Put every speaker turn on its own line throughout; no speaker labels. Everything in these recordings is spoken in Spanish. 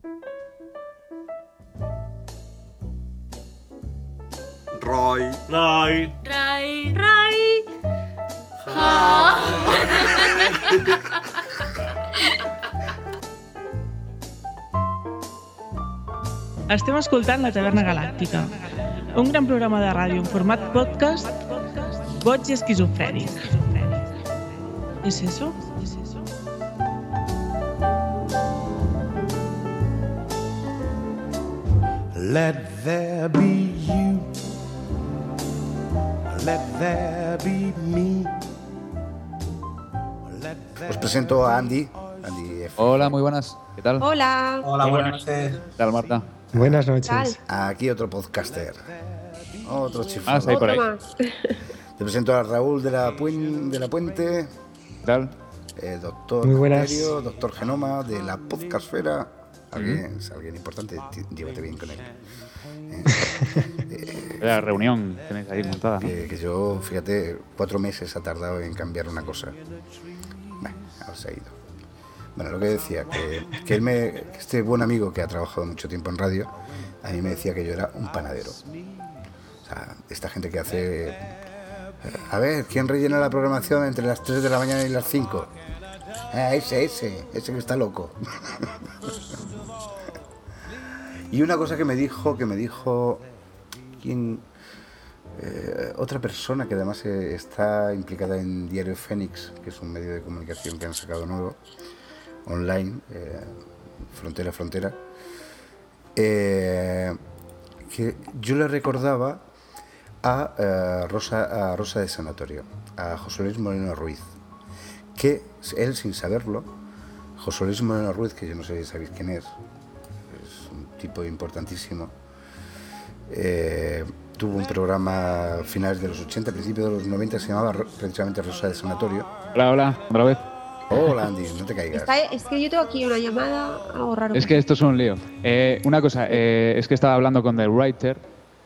Rai.
Rai.
Rai. Rai.
Estem escoltant La Taverna Galàctica, un gran programa de ràdio en format podcast, boig i esquizofrènic. ¿Es eso?
Let there be you. Let there be me.
Os presento a Andy. Andy F.
Hola, muy buenas. ¿Qué tal?
Hola.
Hola, buenas noches.
¿Qué tal, Marta?
Buenas
¿Qué
noches.
tal?
Aquí otro podcaster. Otro chiflado.
Sí, por ahí.
Otro más.
Te presento a Raúl de la Puente,
¿Qué tal?
doctor
Muy buenas.
Bacterio, doctor Genoma de la Podcastfera. Es alguien importante, llévate bien con él.
La reunión tenéis ahí montada, ¿no?
Que yo, fíjate, 4 meses ha tardado en cambiar una cosa. Bueno, ahora se ha ido. Bueno, lo que decía, que este buen amigo que ha trabajado mucho tiempo en radio, a mí me decía que yo era un panadero. O sea, esta gente que hace... A ver, ¿quién rellena la programación entre las 3 de la mañana y las 5? Ese que está loco. Y una cosa que me dijo ¿quién? Otra persona que además está implicada en Diario Fénix, que es un medio de comunicación que han sacado nuevo, online, frontera a frontera, que yo le recordaba a Rosa de Sanatorio, a José Luis Moreno Ruiz, que él, sin saberlo, José Luis Moreno Ruiz, que yo no sé si sabéis quién es un tipo importantísimo, tuvo un programa a finales de los 80, principios de los 90, se llamaba precisamente Rosa de Sanatorio.
Hola, otra vez.
Hola, Andy, no te caigas.
Es que yo tengo aquí una llamada, algo raro.
Es que esto es un lío. Una cosa, es que estaba hablando con The Writer.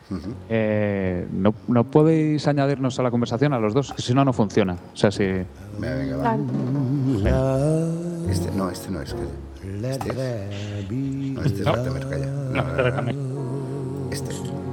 ¿No podéis añadirnos a la conversación a los dos? Que si no, no funciona. O sea, si...
Venga, va.
Vale.
Este no es, calla. Este es. No, este es Bartemer, calla. No. Este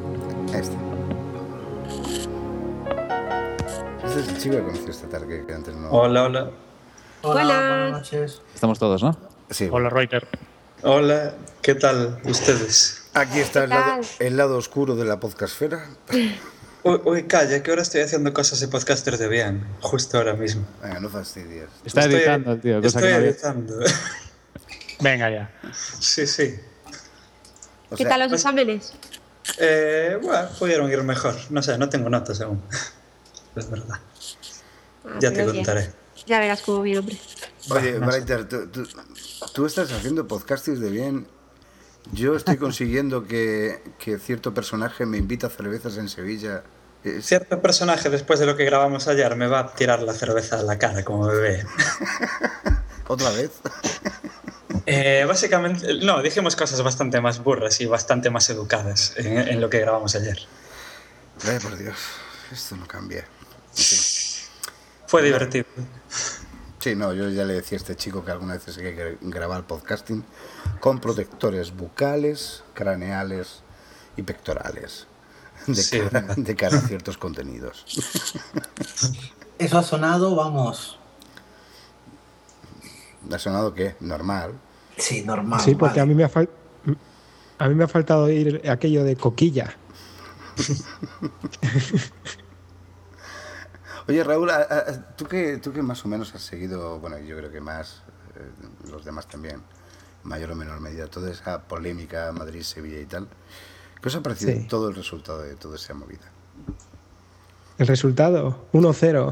es el chico que conocí esta tarde, que antes no...
Hola.
Buenas
noches.
Estamos todos, ¿no?
Sí.
Hola, Reuter. Hola, ¿qué tal ustedes?
Aquí está
¿Qué
el lado oscuro de la podcastfera.
Uy, calla, que ahora estoy haciendo cosas de podcaster de bien, justo ahora mismo.
Venga, no fastidies.
Está editando el tío, cosa
Estoy
que no había.
editando.
Venga ya.
Sí.
O
¿Qué
sea,
tal los exámenes?
Bueno, pudieron ir mejor. No sé, no tengo notas aún. Es verdad. Ya te
pero
contaré.
Ya verás cómo viene, hombre.
Oye, Brighter, tú estás haciendo podcasting de bien. Yo estoy consiguiendo que cierto personaje me invita a cervezas en Sevilla.
Cierto personaje, después de lo que grabamos ayer, me va a tirar la cerveza a la cara como bebé.
¿Otra vez?
Básicamente, no, dijimos cosas bastante más burras y bastante más educadas en lo que grabamos ayer.
Ay, por Dios, esto no cambia. En fin.
Fue divertido.
Sí, no, yo ya le decía a este chico que alguna vez hay que grabar podcasting con protectores bucales, craneales y pectorales de cara a ciertos contenidos.
Eso ha sonado, vamos.
¿Ha sonado qué? Normal.
Sí, normal.
Sí, porque
vale.
a mí me ha faltado oír aquello de coquilla.
Oye, Raúl, tú que más o menos has seguido, bueno, yo creo que más, los demás también, mayor o menor medida, toda esa polémica Madrid, Sevilla y tal, ¿qué os ha parecido todo el resultado de toda esa movida?
El resultado, 1-0.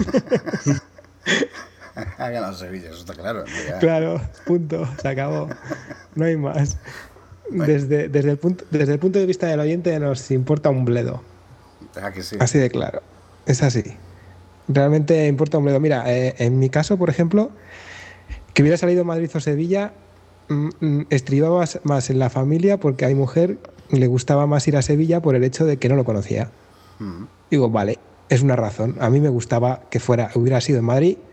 Ha ganado Sevilla, eso está claro. Ya.
Claro, punto, se acabó. No hay más.
Bueno.
Desde el punto de vista del oyente nos importa un bledo.
Ah, que sí.
Así de claro. Es así. Realmente importa un bledo. Mira, en mi caso, por ejemplo, que hubiera salido Madrid o Sevilla, estribaba más en la familia porque a mi mujer le gustaba más ir a Sevilla por el hecho de que no lo conocía. Digo, vale, es una razón. A mí me gustaba que hubiera sido en Madrid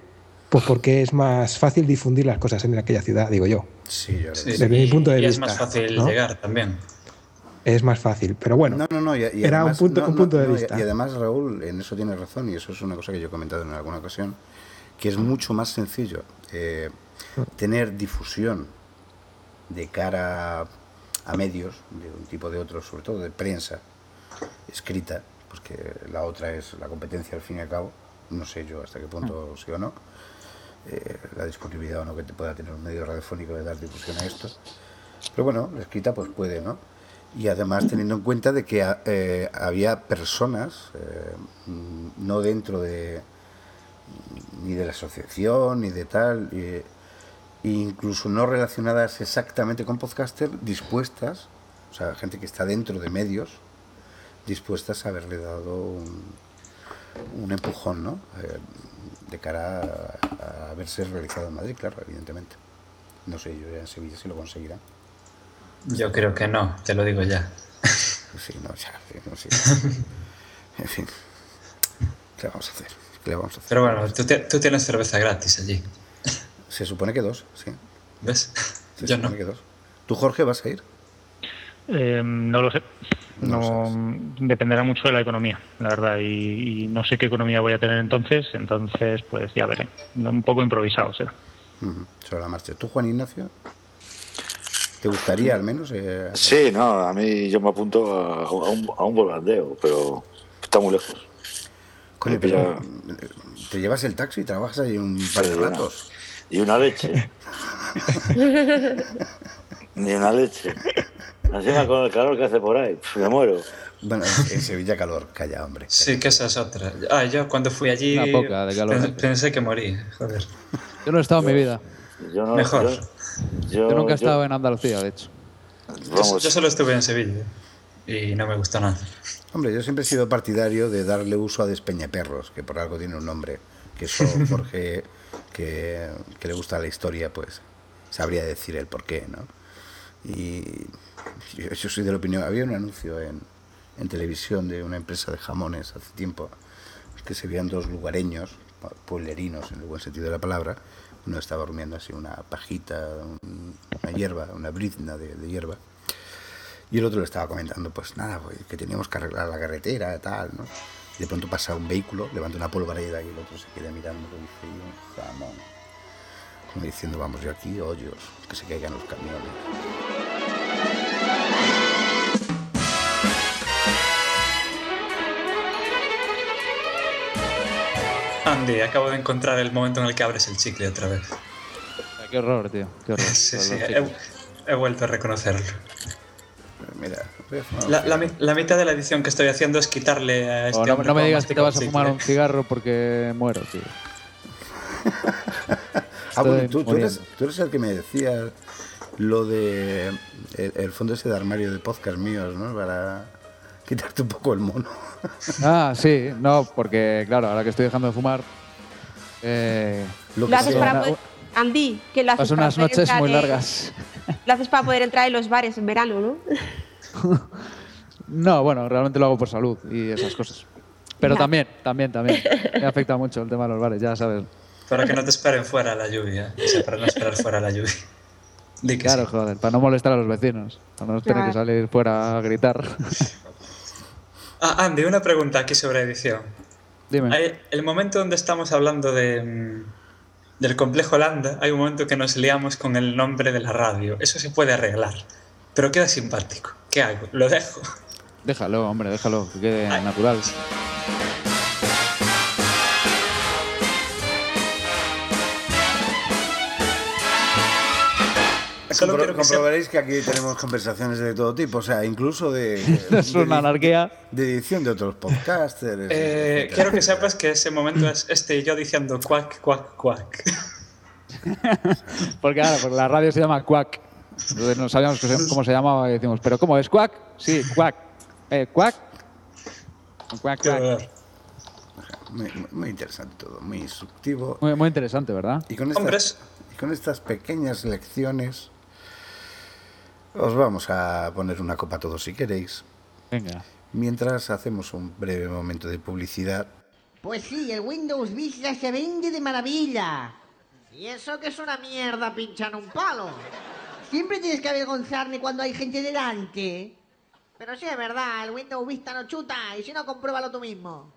pues porque es más fácil difundir las cosas en aquella ciudad, digo yo.
Sí, yo creo que
Desde mi punto de
y
vista.
es más fácil
¿no?
llegar también.
Es más fácil, pero bueno,
No, y
era
además,
un punto de vista.
Y además, Raúl, en eso tiene razón, y eso es una cosa que yo he comentado en alguna ocasión, que es mucho más sencillo tener difusión de cara a medios, de un tipo de otros, sobre todo de prensa escrita, pues que la otra es la competencia al fin y al cabo, no sé yo hasta qué punto sí o no, la disponibilidad o no que te pueda tener un medio radiofónico de dar difusión a esto, pero bueno, la escrita pues puede, ¿no? Y además teniendo en cuenta de que había personas, no dentro de ni de la asociación ni de tal, incluso no relacionadas exactamente con podcaster, dispuestas, o sea, gente que está dentro de medios, dispuestas a haberle dado un empujón, ¿no? De cara a verse realizado en Madrid, claro, evidentemente. No sé, yo ya en Sevilla si lo conseguirán.
Yo creo que no, te lo digo ya.
Sí, no, ya, no sé. En fin, ¿qué le vamos a hacer? ¿Qué le vamos a hacer?
Pero bueno, tú tienes cerveza gratis allí.
Se supone que 2, sí.
¿Ves?
Se
Yo
supone
no.
que 2. ¿Tú, Jorge, vas a ir?
No lo sé.
No lo
No, dependerá mucho de la economía, la verdad, y no sé qué economía voy a tener entonces, pues ya veré. Un poco improvisado será.
Sobre la marcha. ¿Tú, Juan Ignacio? ¿Te gustaría al menos?
Sí, no, a mí yo me apunto a un volanteo, pero está muy lejos.
Coño, pero te llevas el taxi y trabajas ahí un par de ratos.
Y una leche. Ni una leche. Encima con el calor que hace por ahí, me muero.
Bueno, en Sevilla calor, calla, hombre.
Sí, que esa es otra. Yo cuando fui allí
Una poca de calor.
pensé que morí, joder.
Yo no he estado en mi vida.
Yo no,
Mejor.
Yo nunca he estado en Andalucía, de hecho.
Yo solo estuve en Sevilla y no me gustó nada.
Hombre, yo siempre he sido partidario de darle uso a Despeñaperros, que por algo tiene un nombre, que eso Jorge, que le gusta la historia, pues sabría decir el porqué, ¿no? Y yo soy de la opinión, había un anuncio en televisión de una empresa de jamones hace tiempo, que se veían dos lugareños, pueblerinos en el buen sentido de la palabra. Uno estaba rumiando así una pajita, una hierba, una brizna de hierba, y el otro le estaba comentando, pues nada, pues, que teníamos que arreglar la carretera, tal, ¿no? Y de pronto pasa un vehículo, levanta una polvareda y el otro se queda mirando y dice, y un jamón. Como diciendo, vamos, yo aquí, hoyos, que se caigan los camiones.
Andy, acabo de encontrar el momento en el que abres el chicle otra vez.
Qué horror, tío. Qué horror.
Sí, he vuelto a reconocerlo.
Mira, voy a fumar
La mitad de la edición que estoy haciendo es quitarle a este hombre
no me
como
digas que te vas a
mastica
fumar un
chicle.
cigarro porque muero, tío.
Bueno, tú eres el que me decía lo de el fondo ese de armario de podcast míos, ¿no? Para quitarte un poco el mono.
Ah, sí, no, porque claro, ahora que estoy dejando de fumar.
Lo haces para poder. Andy, que lo haces
paso
para
unas
poder
noches
entrar
muy largas.
Lo haces para poder entrar en los bares en verano, ¿no?
No, bueno, realmente lo hago por salud y esas cosas. Pero también. Me afecta mucho el tema de los bares, ya sabes.
Para que no te esperen fuera la lluvia. O sea, para no esperar fuera la lluvia. Di que
Claro,
sí.
joder, para no molestar a los vecinos. Para no tener que salir fuera a gritar.
Andy, una pregunta aquí sobre edición.
Dime.
El momento donde estamos hablando del complejo Landa, hay un momento que nos liamos con el nombre de la radio. Eso se puede arreglar, pero queda simpático. ¿Qué hago? ¿Lo dejo?
Déjalo, hombre, déjalo, que quede natural.
Comprobaréis que aquí tenemos conversaciones de todo tipo, o sea, incluso de
Es una anarquía.
De edición de otros podcasters.
Quiero que sepas que ese momento es y yo diciendo cuac, cuac, cuac.
Porque ahora, pues la radio se llama Quack. Entonces no sabíamos cómo se llamaba y decimos, ¿pero cómo es Quack? Sí, Quack. ¿Quack? Quack, Quack.
Muy interesante todo, muy instructivo.
Muy interesante, ¿verdad?
Y con estas pequeñas lecciones os vamos a poner una copa todos si queréis.
Venga.
Mientras hacemos un breve momento de publicidad.
Pues sí, el Windows Vista se vende de maravilla. ¿Y eso que es una mierda pinchar un palo?
Siempre tienes que avergonzarme cuando hay gente delante.
Pero sí es verdad, el Windows Vista no chuta, y si no, compruébalo tú mismo.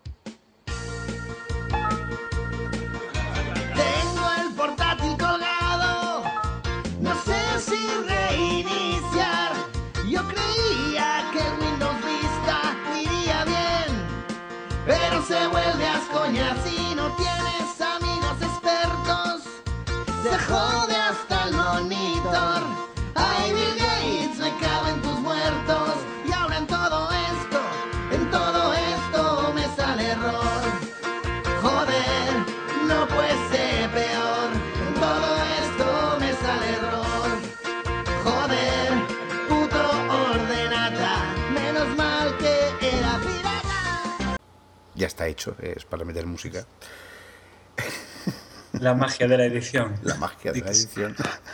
Tengo el portátil colgado, no sé si reiniciar. Yo creía que el Windows Vista iría bien, pero se vuelve ascoñar si no tienes amigos expertos. Se jode hasta el monitor. Ay, Bill Gates, me cago en tus muertos. Y ahora en todo esto me sale error. Joder, no puede ser peor. En todo esto me sale error. Joder, puto ordenata. Menos mal que era pirata.
Ya está hecho, es para meter música.
La magia de la edición.
La magia de la edición.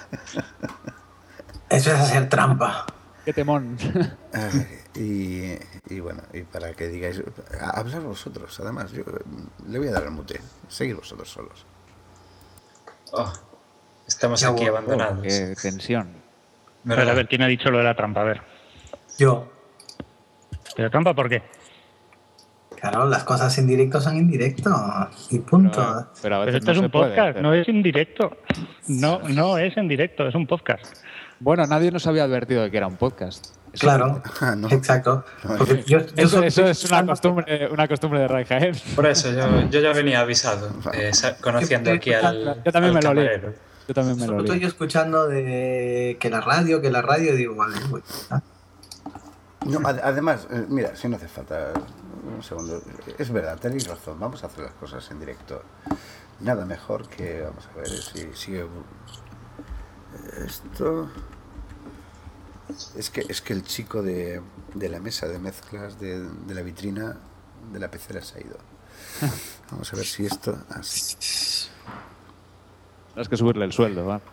Eso es hacer trampa.
Qué temón.
Y bueno, y para que digáis, hablar vosotros, además, yo le voy a dar al mute, seguir vosotros solos.
Oh, estamos aquí abandonados.
Qué tensión.
A ver, ¿quién ha dicho lo de la trampa? A ver.
Yo.
¿Pero trampa por qué?
Claro, las cosas en directo son en directo. Y punto.
Pero
esto es un podcast, no es en directo. No es en directo, es un podcast.
Bueno, nadie nos había advertido de que era un podcast. Eso
Claro, exacto. Porque
eso es una costumbre de Ray Jaén.
Por eso, yo ya venía avisado, conociendo aquí al
Yo también
al
me lo leí.
camarero.
Yo también me lo
Estoy
leí.
yo escuchando de que la radio, digo, vale, güey.
No, además, mira, si no hace falta un segundo, es verdad, tenéis razón, vamos a hacer las cosas en directo. Nada mejor que, vamos a ver si sigue esto. Es que el chico de la mesa de mezclas de la vitrina de la pecera se ha ido. Vamos a ver si esto... Así.
Tienes que subirle el sueldo, va.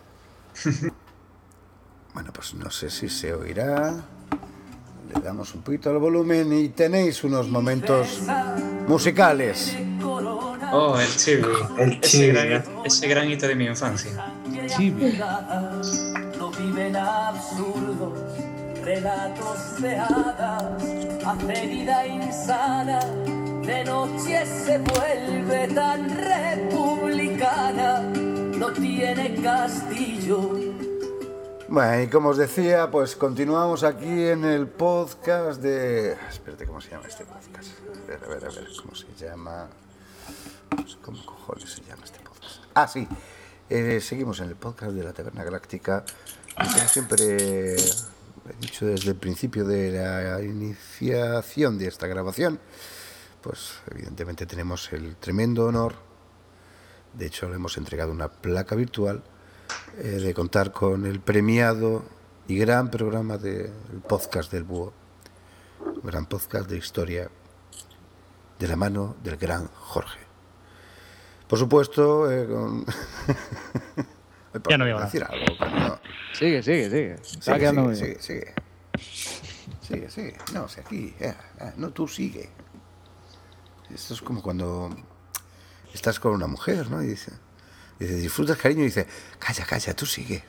Bueno, pues no sé si se oirá. Le damos un poquito al volumen y tenéis unos momentos musicales.
Oh, el chibi.
El chibi.
Ese gran hito de mi infancia.
Chibi.
No viven absurdos relatos de hadas, hace vida insana, de noche se vuelve tan republicana, no tiene castillo.
Bueno, y como os decía, pues continuamos aquí en el podcast de... Espérate, ¿cómo se llama este podcast? A ver, ¿cómo se llama? Pues, ¿cómo cojones se llama este podcast? Ah, sí. Seguimos en el podcast de la Taberna Galáctica. Y como siempre he dicho desde el principio de la iniciación de esta grabación, pues evidentemente tenemos el tremendo honor, de hecho le hemos entregado una placa virtual, de contar con el premiado y gran programa del podcast del Búho, un gran podcast de historia de la mano del gran Jorge. Por supuesto, con...
Ya no digo nada.
decir algo, coño.
Sigue. Está quedando muy bien.
Sigue. No, o sea, aquí. No, tú sigue. Esto es como cuando estás con una mujer, ¿no? Y dice, disfrutas, cariño, y dice, calla, tú sigue.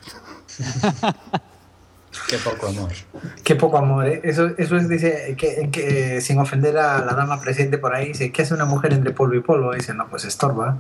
Qué poco amor.
Qué poco amor, ¿eh? Eso es, dice, que sin ofender a la dama presente por ahí, dice, ¿qué hace una mujer entre polvo y polvo? Dice, no, pues estorba.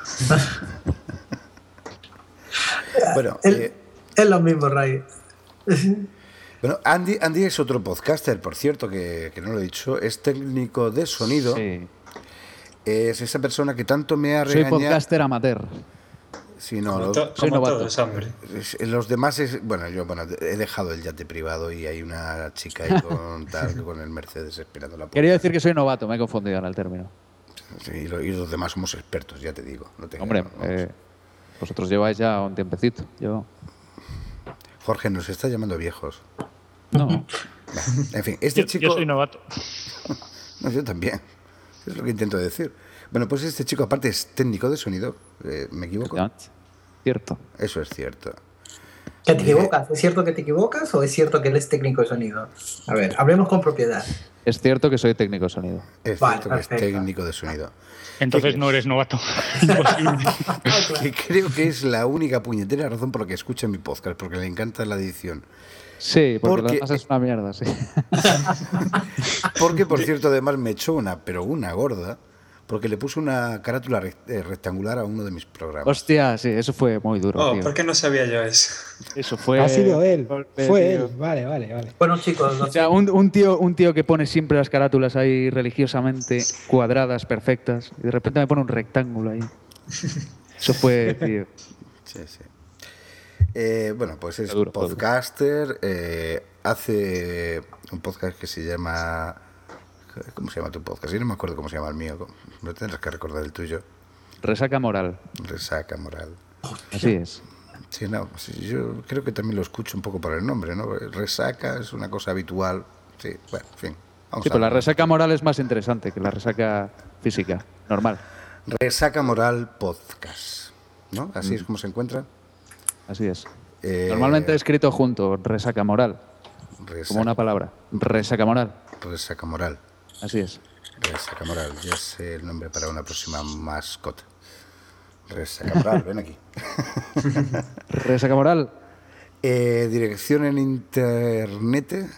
Bueno,
es lo mismo, Ray.
Bueno, Andy es otro podcaster, por cierto, que no lo he dicho, es técnico de sonido.
Sí.
Es esa persona que tanto me ha regañado.
Soy podcaster amateur.
Sí, no,
soy novato.
Todos, hombre.
Los demás es... Bueno, yo he dejado el yate privado y hay una chica ahí con el Mercedes esperando la puerta.
Quería decir que soy novato, me he confundido en el término.
Sí, y los demás somos expertos, ya te digo.
Hombre, vosotros lleváis ya un tiempecito.
Jorge, nos está llamando viejos.
No.
En fin, este chico...
Yo soy novato.
No, yo también. Es lo que intento decir. Bueno, pues este chico aparte es técnico de sonido. ¿Me equivoco?
Cierto.
Eso es cierto.
¿Que te equivocas? ¿Es cierto que te equivocas o es cierto que eres técnico de sonido? A ver, hablemos con propiedad.
Es cierto que soy técnico de sonido.
Es
Vale,
cierto que es
perfecto.
técnico de sonido.
Entonces no eres novato. Imposible.
Que creo que es la única puñetera razón por la que escucha mi podcast, porque le encanta la edición.
Sí, porque lo
Porque-
demás es una mierda, sí.
Porque, por cierto, además me echó una gorda, porque le puse una carátula rectangular a uno de mis programas.
Hostia, sí, eso fue muy duro,
Oh,
tío.
¿por qué no sabía yo eso?
Eso fue...
Ha sido él.
golpe,
Fue
tío.
él. Vale.
Bueno, chicos,
O sea, un tío que pone siempre las carátulas ahí religiosamente cuadradas, perfectas, y de repente me pone un rectángulo ahí. Eso fue, tío.
Sí. Bueno, pues es
Duro.
podcaster, hace un podcast que se llama... ¿Cómo se llama tu podcast? Yo no me acuerdo cómo se llama el mío. Me tendrás que recordar el tuyo.
Resaca moral.
Resaca moral.
Así es.
Sí, no, sí, yo creo que también lo escucho un poco por el nombre, ¿no? Resaca es una cosa habitual. Sí, bueno, en fin. Vamos
Sí,
a
pero la
ver.
resaca moral es más interesante que la resaca física, normal.
Resaca moral podcast, ¿no? Así es como se encuentra.
Así es.
Eh,
Normalmente escrito junto, resaca moral, como una palabra. Resaca moral.
Resaca moral.
Así es.
Resaca moral. Ya sé el nombre para una próxima mascota. Resaca moral, ven aquí.
Resaca moral.
Dirección en internet.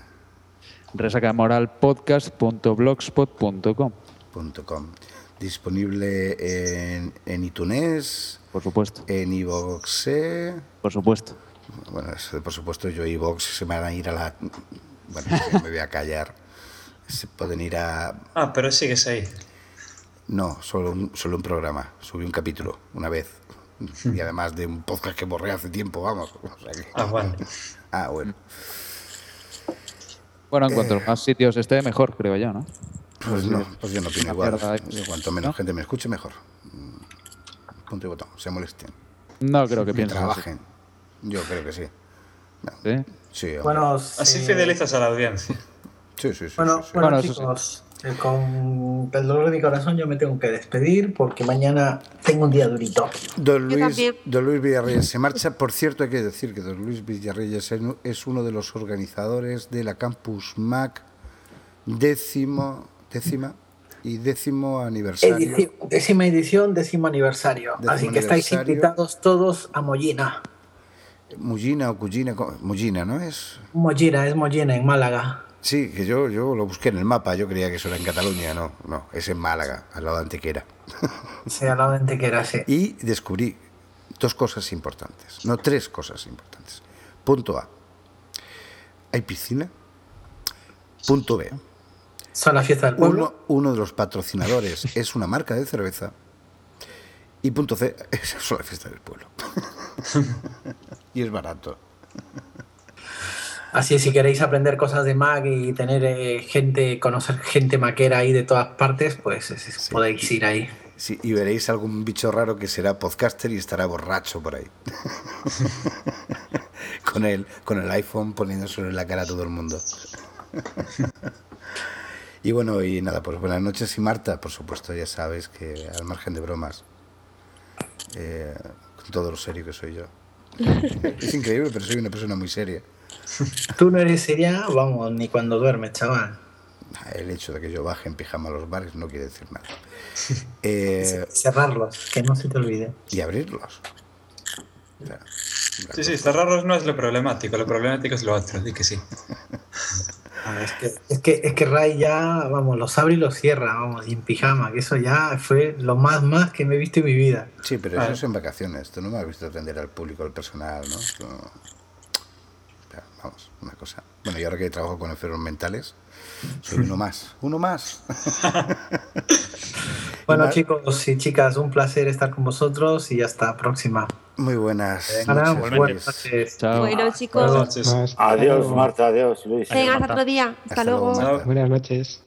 resacamoralpodcast.blogspot.com.
.com. Disponible en iTunes.
Por supuesto.
En iVoox.
Por supuesto.
Bueno, eso, por supuesto, yo iVoox se me van a ir a la... Bueno, me voy a callar. Se pueden ir a...
Ah, pero sigues ahí.
No, solo un programa. Subí un capítulo una vez. Y además de un podcast que borré hace tiempo, vamos. O sea que...
Ah, bueno.
Ah, bueno.
Bueno, en cuanto más sitios esté, mejor, creo yo, ¿no?
Pues no, pues yo no opino
Una
igual.
mierda,
Cuanto menos
¿no?
gente me escuche, mejor. Punto y botón. Se molesten.
No creo que
Y
pienses así.
trabajen. Yo creo que sí.
¿Sí?
Sí, hombre.
Bueno,
Así fidelizas a la audiencia.
Sí.
Bueno,
Bueno, eso
chicos, con el dolor de mi corazón yo me tengo que despedir porque mañana tengo un día durito.
Don Luis,
también.
don Luis Villarreal se marcha. Por cierto, hay que decir que don Luis Villarreal es uno de los organizadores de la Campus Mac décimo aniversario.
Décima edición, décimo aniversario.
Décimo
Así que estáis
aniversario.
invitados todos a Mollina.
Mullina o Cuyina, Mullina, ¿no es?
Mollina, es Mollina, en Málaga.
Sí, que yo lo busqué en el mapa, yo creía que eso era en Cataluña, no, es en Málaga, al lado de Antequera.
Sí, al lado de Antequera, sí.
Y descubrí tres cosas importantes. Punto A, hay piscina. Punto B,
Son la fiesta del pueblo.
uno de los patrocinadores es una marca de cerveza. Y punto C, es la fiesta del pueblo. Y es barato.
Así es, si queréis aprender cosas de Mac y tener conocer gente maquera ahí de todas partes, pues podéis ir ahí.
Sí, y veréis algún bicho raro que será podcaster y estará borracho por ahí. con el iPhone poniéndoselo en la cara a todo el mundo. Y bueno, y nada, pues buenas noches. Y Marta, por supuesto, ya sabes que al margen de bromas, con todo lo serio que soy yo. Es increíble, pero soy una persona muy seria.
Tú no eres seria, vamos, ni cuando duermes, chaval.
El hecho de que yo baje en pijama a los bares no quiere decir nada.
Cerrarlos, que no se te olvide.
Y abrirlos. O sea,
Sí, cerrarlos no es lo problemático es lo otro, di que sí.
Es que Ray ya, vamos, los abre y los cierra, vamos, y en pijama, que eso ya fue lo más que me he visto en mi vida.
Sí, pero eso es en vacaciones. Tú no me has visto atender al público, al personal, ¿no? Vamos, una cosa. Bueno, y ahora que trabajo con enfermos mentales, soy uno más.
Bueno, chicos y chicas, un placer estar con vosotros y hasta la próxima.
Muy buenas
noches.
Buenas
noches.
Bueno, chicos.
Adiós, Marta, adiós, Luis.
Venga, hasta otro día. Hasta luego.
Buenas noches.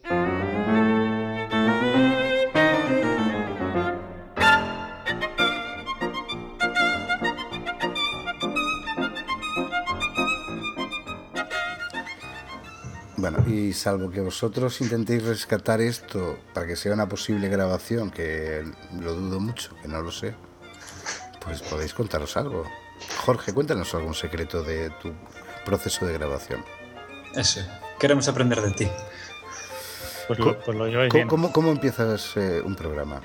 Bueno, y salvo que vosotros intentéis rescatar esto para que sea una posible grabación, que lo dudo mucho, que no lo sé, pues podéis contaros algo. Jorge, cuéntanos algún secreto de tu proceso de grabación.
Eso, queremos aprender de ti.
Pues lo lleváis bien.
¿Cómo empiezas un programa?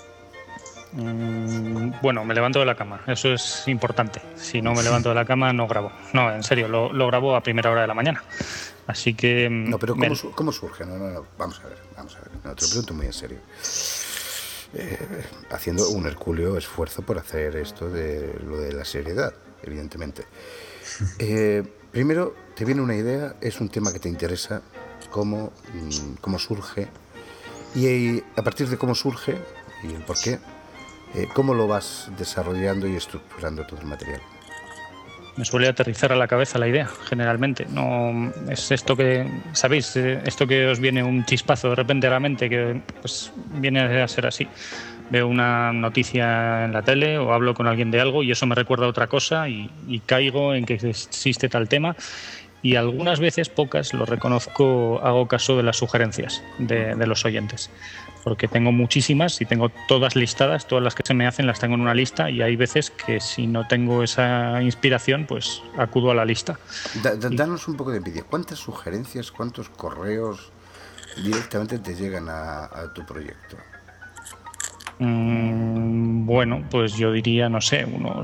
Bueno, me levanto de la cama, eso es importante. Si no me levanto de la cama, no grabo. No, en serio, lo grabo a primera hora de la mañana. Así que...
No, pero ¿cómo surge? No, vamos a ver. No, te lo pregunto muy en serio. Haciendo un hercúleo esfuerzo por hacer esto de lo de la seriedad, evidentemente. Primero, te viene una idea, es un tema que te interesa, cómo surge, y a partir de cómo surge y el por qué, ¿cómo lo vas desarrollando y estructurando todo el material?
Me suele aterrizar a la cabeza la idea, generalmente. No es esto que, ¿sabéis? Esto que os viene un chispazo de repente a la mente, que pues viene a ser así. Veo una noticia en la tele o hablo con alguien de algo y eso me recuerda a otra cosa y caigo en que existe tal tema. Y algunas veces, pocas, lo reconozco, hago caso de las sugerencias de los oyentes. Porque tengo muchísimas y tengo todas listadas, todas las que se me hacen las tengo en una lista y hay veces que si no tengo esa inspiración, pues acudo a la lista.
Danos un poco de envidia. ¿Cuántas sugerencias, cuántos correos directamente te llegan a tu proyecto?
Bueno, pues yo diría, no sé,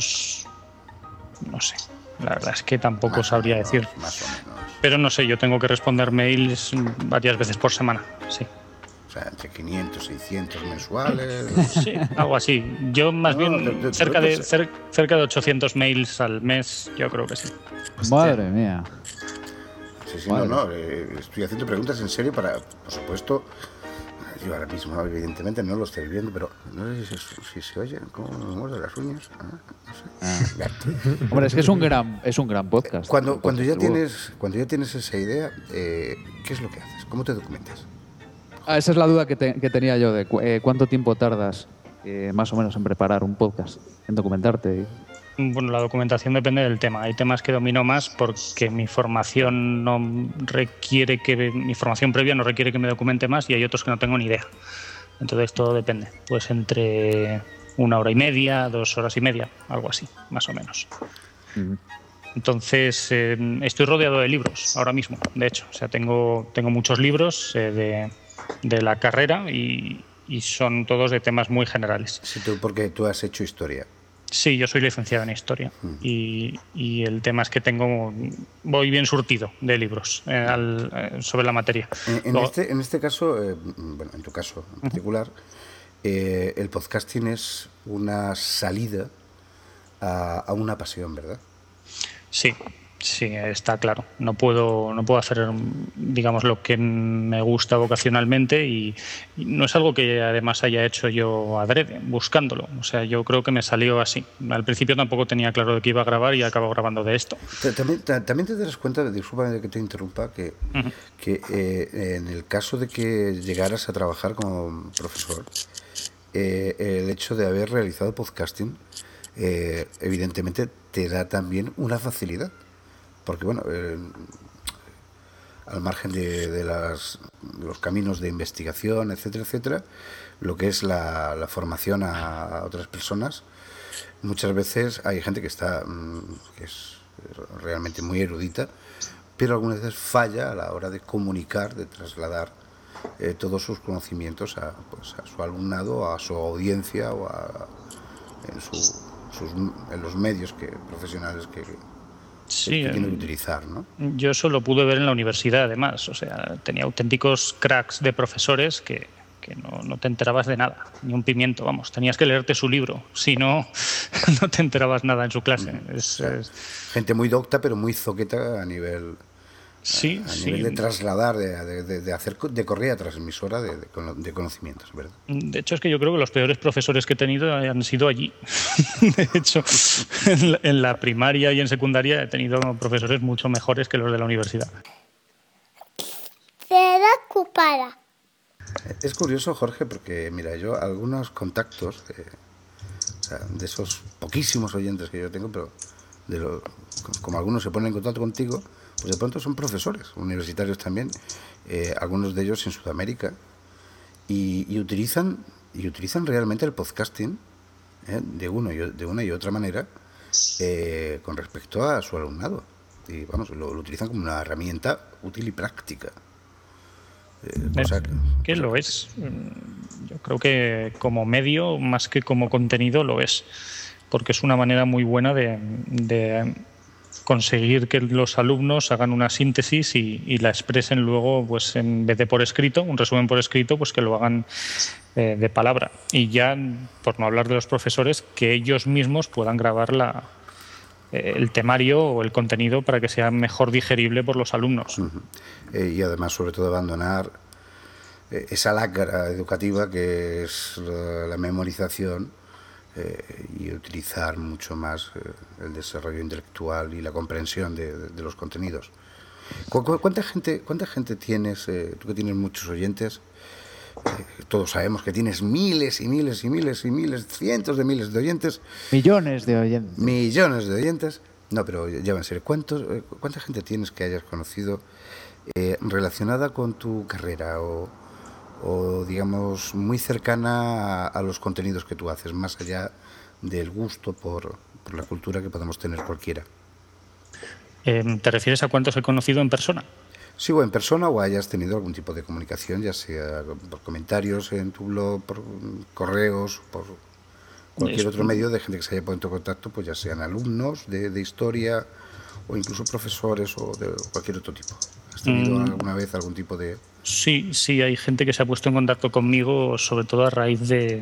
la verdad es que tampoco sabría decir.
Más o menos.
Pero no sé, yo tengo que responder mails varias veces por semana, sí.
O sea, entre 500, 600 mensuales.
Sí, algo así. Yo más bien cerca de 800 mails al mes, yo creo que sí.
Madre mía.
Sí, no, estoy haciendo preguntas en serio para, por supuesto, yo ahora mismo evidentemente no lo estoy viendo, pero no sé si se oye, cómo me muerdo las uñas. No sé.
Hombre, es que es un gran podcast.
Cuando ya tienes esa idea, ¿qué es lo que haces? ¿Cómo te documentas?
Esa es la duda que tenía yo, de cuánto tiempo tardas más o menos en preparar un podcast, en documentarte.
Bueno, la documentación depende del tema. Hay temas que domino más porque mi formación mi formación previa no requiere que me documente más y hay otros que no tengo ni idea. Entonces todo depende. Pues entre 1 hora y media, 2 horas y media, algo así, más o menos. Entonces estoy rodeado de libros ahora mismo, de hecho. O sea, tengo muchos libros de la carrera y son todos de temas muy generales.
Sí, porque tú has hecho historia.
Sí, yo soy licenciado en historia y el tema es que voy bien surtido de libros sobre la materia.
En este caso, bueno, en tu caso en particular, el podcasting es una salida a una pasión, ¿verdad? Sí, está claro. No puedo hacer, digamos, lo que me gusta vocacionalmente y no es algo que además haya hecho yo adrede, buscándolo. O sea, yo creo que me salió así. Al principio tampoco tenía claro de qué iba a grabar y acabo grabando de esto. También te das cuenta, discúlpame que te interrumpa, que en el caso de que llegaras a trabajar como profesor, el hecho de haber realizado podcasting, evidentemente te da también una facilidad. Porque, bueno, al margen de los caminos de investigación, etcétera, lo que es la formación a otras personas, muchas veces hay gente que es realmente muy erudita, pero algunas veces falla a la hora de comunicar, de trasladar todos sus conocimientos a su alumnado, a su audiencia o en los medios profesionales que tiene que utilizar, ¿no?
Yo eso lo pude ver en la universidad, además. O sea, tenía auténticos cracks de profesores que no te enterabas de nada, ni un pimiento, vamos. Tenías que leerte su libro, si no, no te enterabas nada en su clase.
Gente muy docta, pero muy zoqueta a nivel...
Sí,
nivel de trasladar, de correa transmisora de conocimientos, ¿verdad?
De hecho, es que yo creo que los peores profesores que he tenido han sido allí. De hecho, en la primaria y en secundaria he tenido profesores mucho mejores que los de la universidad.
Será ocupada.
Es curioso, Jorge, porque mira, yo algunos contactos de esos poquísimos oyentes que yo tengo, pero como algunos se ponen en contacto contigo, pues de pronto son profesores universitarios también, algunos de ellos en Sudamérica, y utilizan realmente el podcasting de una y otra manera con respecto a su alumnado. Y vamos, lo utilizan como una herramienta útil y práctica.
Que lo es. Yo creo que como medio, más que como contenido, lo es. Porque es una manera muy buena de conseguir que los alumnos hagan una síntesis y la expresen luego, pues en vez de por escrito, un resumen por escrito, pues que lo hagan de palabra. Y ya, por no hablar de los profesores, que ellos mismos puedan grabar el temario o el contenido para que sea mejor digerible por los alumnos.
Y además, sobre todo, abandonar esa lacra educativa que es la memorización y utilizar mucho más el desarrollo intelectual y la comprensión de los contenidos. ¿Cuánta gente tienes, tú que tienes muchos oyentes? Todos sabemos que tienes miles y miles y miles y miles, cientos de miles de oyentes.
Millones de oyentes.
Millones de oyentes. No, pero ya en serio, ¿cuánta gente tienes que hayas conocido relacionada con tu carrera o digamos, muy cercana a los contenidos que tú haces, más allá del gusto por la cultura que podemos tener cualquiera?
¿Te refieres a cuántos he conocido en persona?
Sí, o en persona, o hayas tenido algún tipo de comunicación, ya sea por comentarios en tu blog, por correos, por cualquier otro medio de gente que se haya puesto en contacto, pues ya sean alumnos de historia o incluso profesores o de cualquier otro tipo. ¿Has tenido alguna vez algún tipo de...?
Sí, hay gente que se ha puesto en contacto conmigo, sobre todo a raíz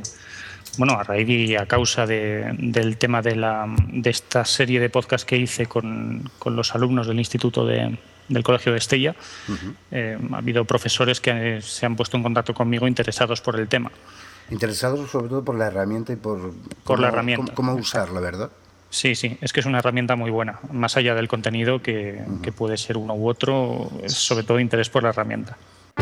y a causa del tema de esta serie de podcast que hice con los alumnos del Instituto del Colegio de Estella. Ha habido profesores que se han puesto en contacto conmigo interesados por el tema.
Interesados sobre todo por la herramienta y por
la herramienta.
Cómo usarla, ¿verdad?
Sí, es que es una herramienta muy buena. Más allá del contenido, que puede ser uno u otro, es sobre todo interés por la herramienta.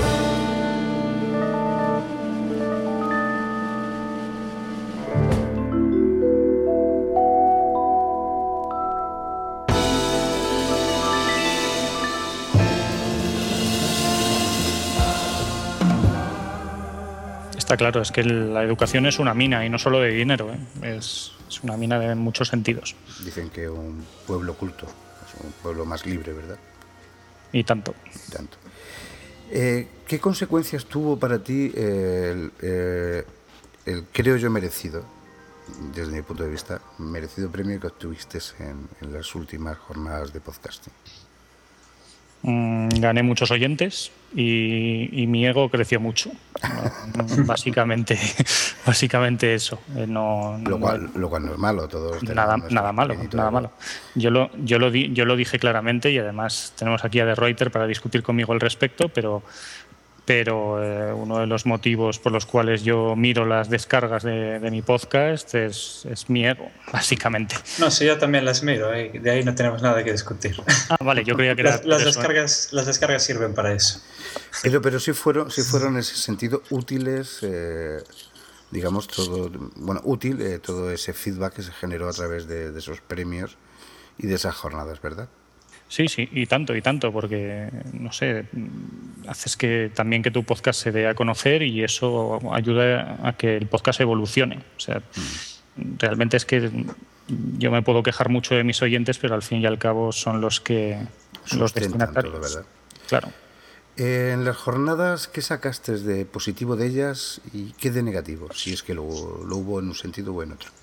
Está claro, es que la educación es una mina y no solo de dinero, es una mina de muchos sentidos.
Dicen que un pueblo culto es un pueblo más libre, ¿verdad?
Y tanto.
¿Qué consecuencias tuvo para ti el creo yo merecido, desde mi punto de vista, merecido premio que obtuviste en las últimas jornadas de podcasting?
Gané muchos oyentes y mi ego creció mucho. Básicamente eso.
Lo cual no es malo.
Nada malo. Yo lo dije claramente, y además tenemos aquí a De Reuter para discutir conmigo al respecto, pero uno de los motivos por los cuales yo miro las descargas de mi podcast es mi ego, básicamente.
No, sí, yo también las miro, de ahí no tenemos nada que discutir.
Vale, yo creía que era
las descargas sirven para eso.
Pero sí fueron en ese sentido útiles, digamos, útil todo ese feedback que se generó a través de esos premios y de esas jornadas, ¿verdad?
Sí, y tanto, porque, no sé, haces que también que tu podcast se dé a conocer y eso ayuda a que el podcast evolucione. O sea, realmente es que yo me puedo quejar mucho de mis oyentes, pero al fin y al cabo son los destinatarios.
Todo, ¿verdad?
Claro.
En las jornadas, ¿qué sacaste de positivo de ellas y qué de negativo? Si es que lo hubo en un sentido o en otro.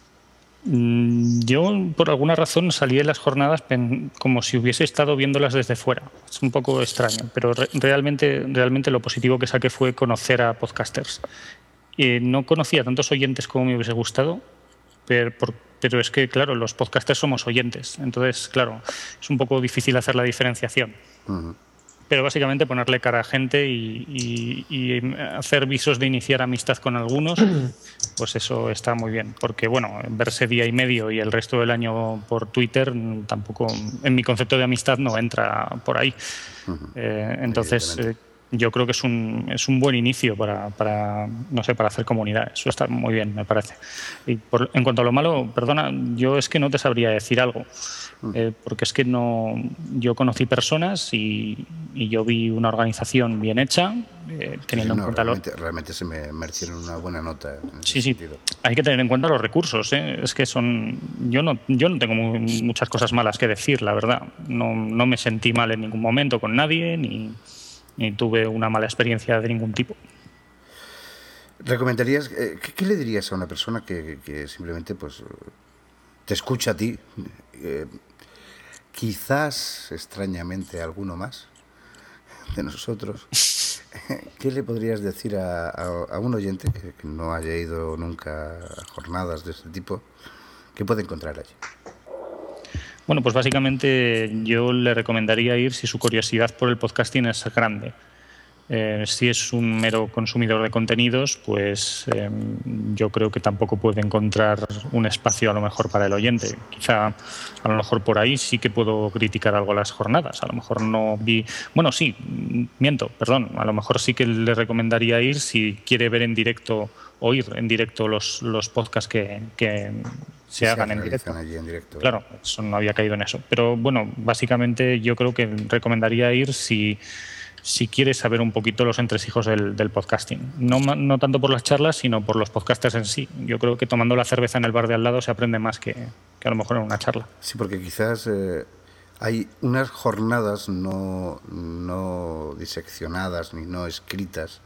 Yo, por alguna razón, salí de las jornadas como si hubiese estado viéndolas desde fuera. Es un poco extraño, pero realmente lo positivo que saqué fue conocer a podcasters. No conocía tantos oyentes como me hubiese gustado, pero es que, claro, los podcasters somos oyentes. Entonces, claro, es un poco difícil hacer la diferenciación. Pero básicamente ponerle cara a gente y hacer visos de iniciar amistad con algunos, pues eso está muy bien. Porque, bueno, verse día y medio y el resto del año por Twitter tampoco, en mi concepto de amistad, no entra por ahí. Entonces, yo creo que es un buen inicio para hacer comunidad. Eso está muy bien, me parece. Y en cuanto a lo malo, perdona, yo es que no te sabría decir algo. Porque es que yo conocí personas y yo vi una organización bien hecha teniendo en cuenta
realmente se me merecieron una buena nota.
Sí, hay que tener en cuenta los recursos, ¿eh? Es que yo no tengo muchas cosas malas que decir, la verdad. No me sentí mal en ningún momento con nadie, ni tuve una mala experiencia de ningún tipo.
¿Recomendarías, qué le dirías a una persona que simplemente pues te escucha a ti, quizás extrañamente alguno más de nosotros? ¿Qué le podrías decir a un oyente que no haya ido nunca a jornadas de este tipo? ¿Qué puede encontrar allí?
Bueno, pues básicamente yo le recomendaría ir si su curiosidad por el podcasting es grande. Si es un mero consumidor de contenidos, pues yo creo que tampoco puede encontrar un espacio a lo mejor para el oyente. Quizá a lo mejor por ahí sí que puedo criticar algo a las jornadas. A lo mejor no vi... Bueno, sí, miento, perdón. A lo mejor sí que le recomendaría ir si quiere ver en directo, oír en directo los podcasts que se hagan en directo.
Allí en directo.
Claro, eso no había caído en eso. Pero bueno, básicamente yo creo que recomendaría ir si quieres saber un poquito los entresijos del podcasting. No tanto por las charlas, sino por los podcasters en sí. Yo creo que tomando la cerveza en el bar de al lado se aprende más que a lo mejor en una charla.
Sí, porque quizás hay unas jornadas no diseccionadas ni no escritas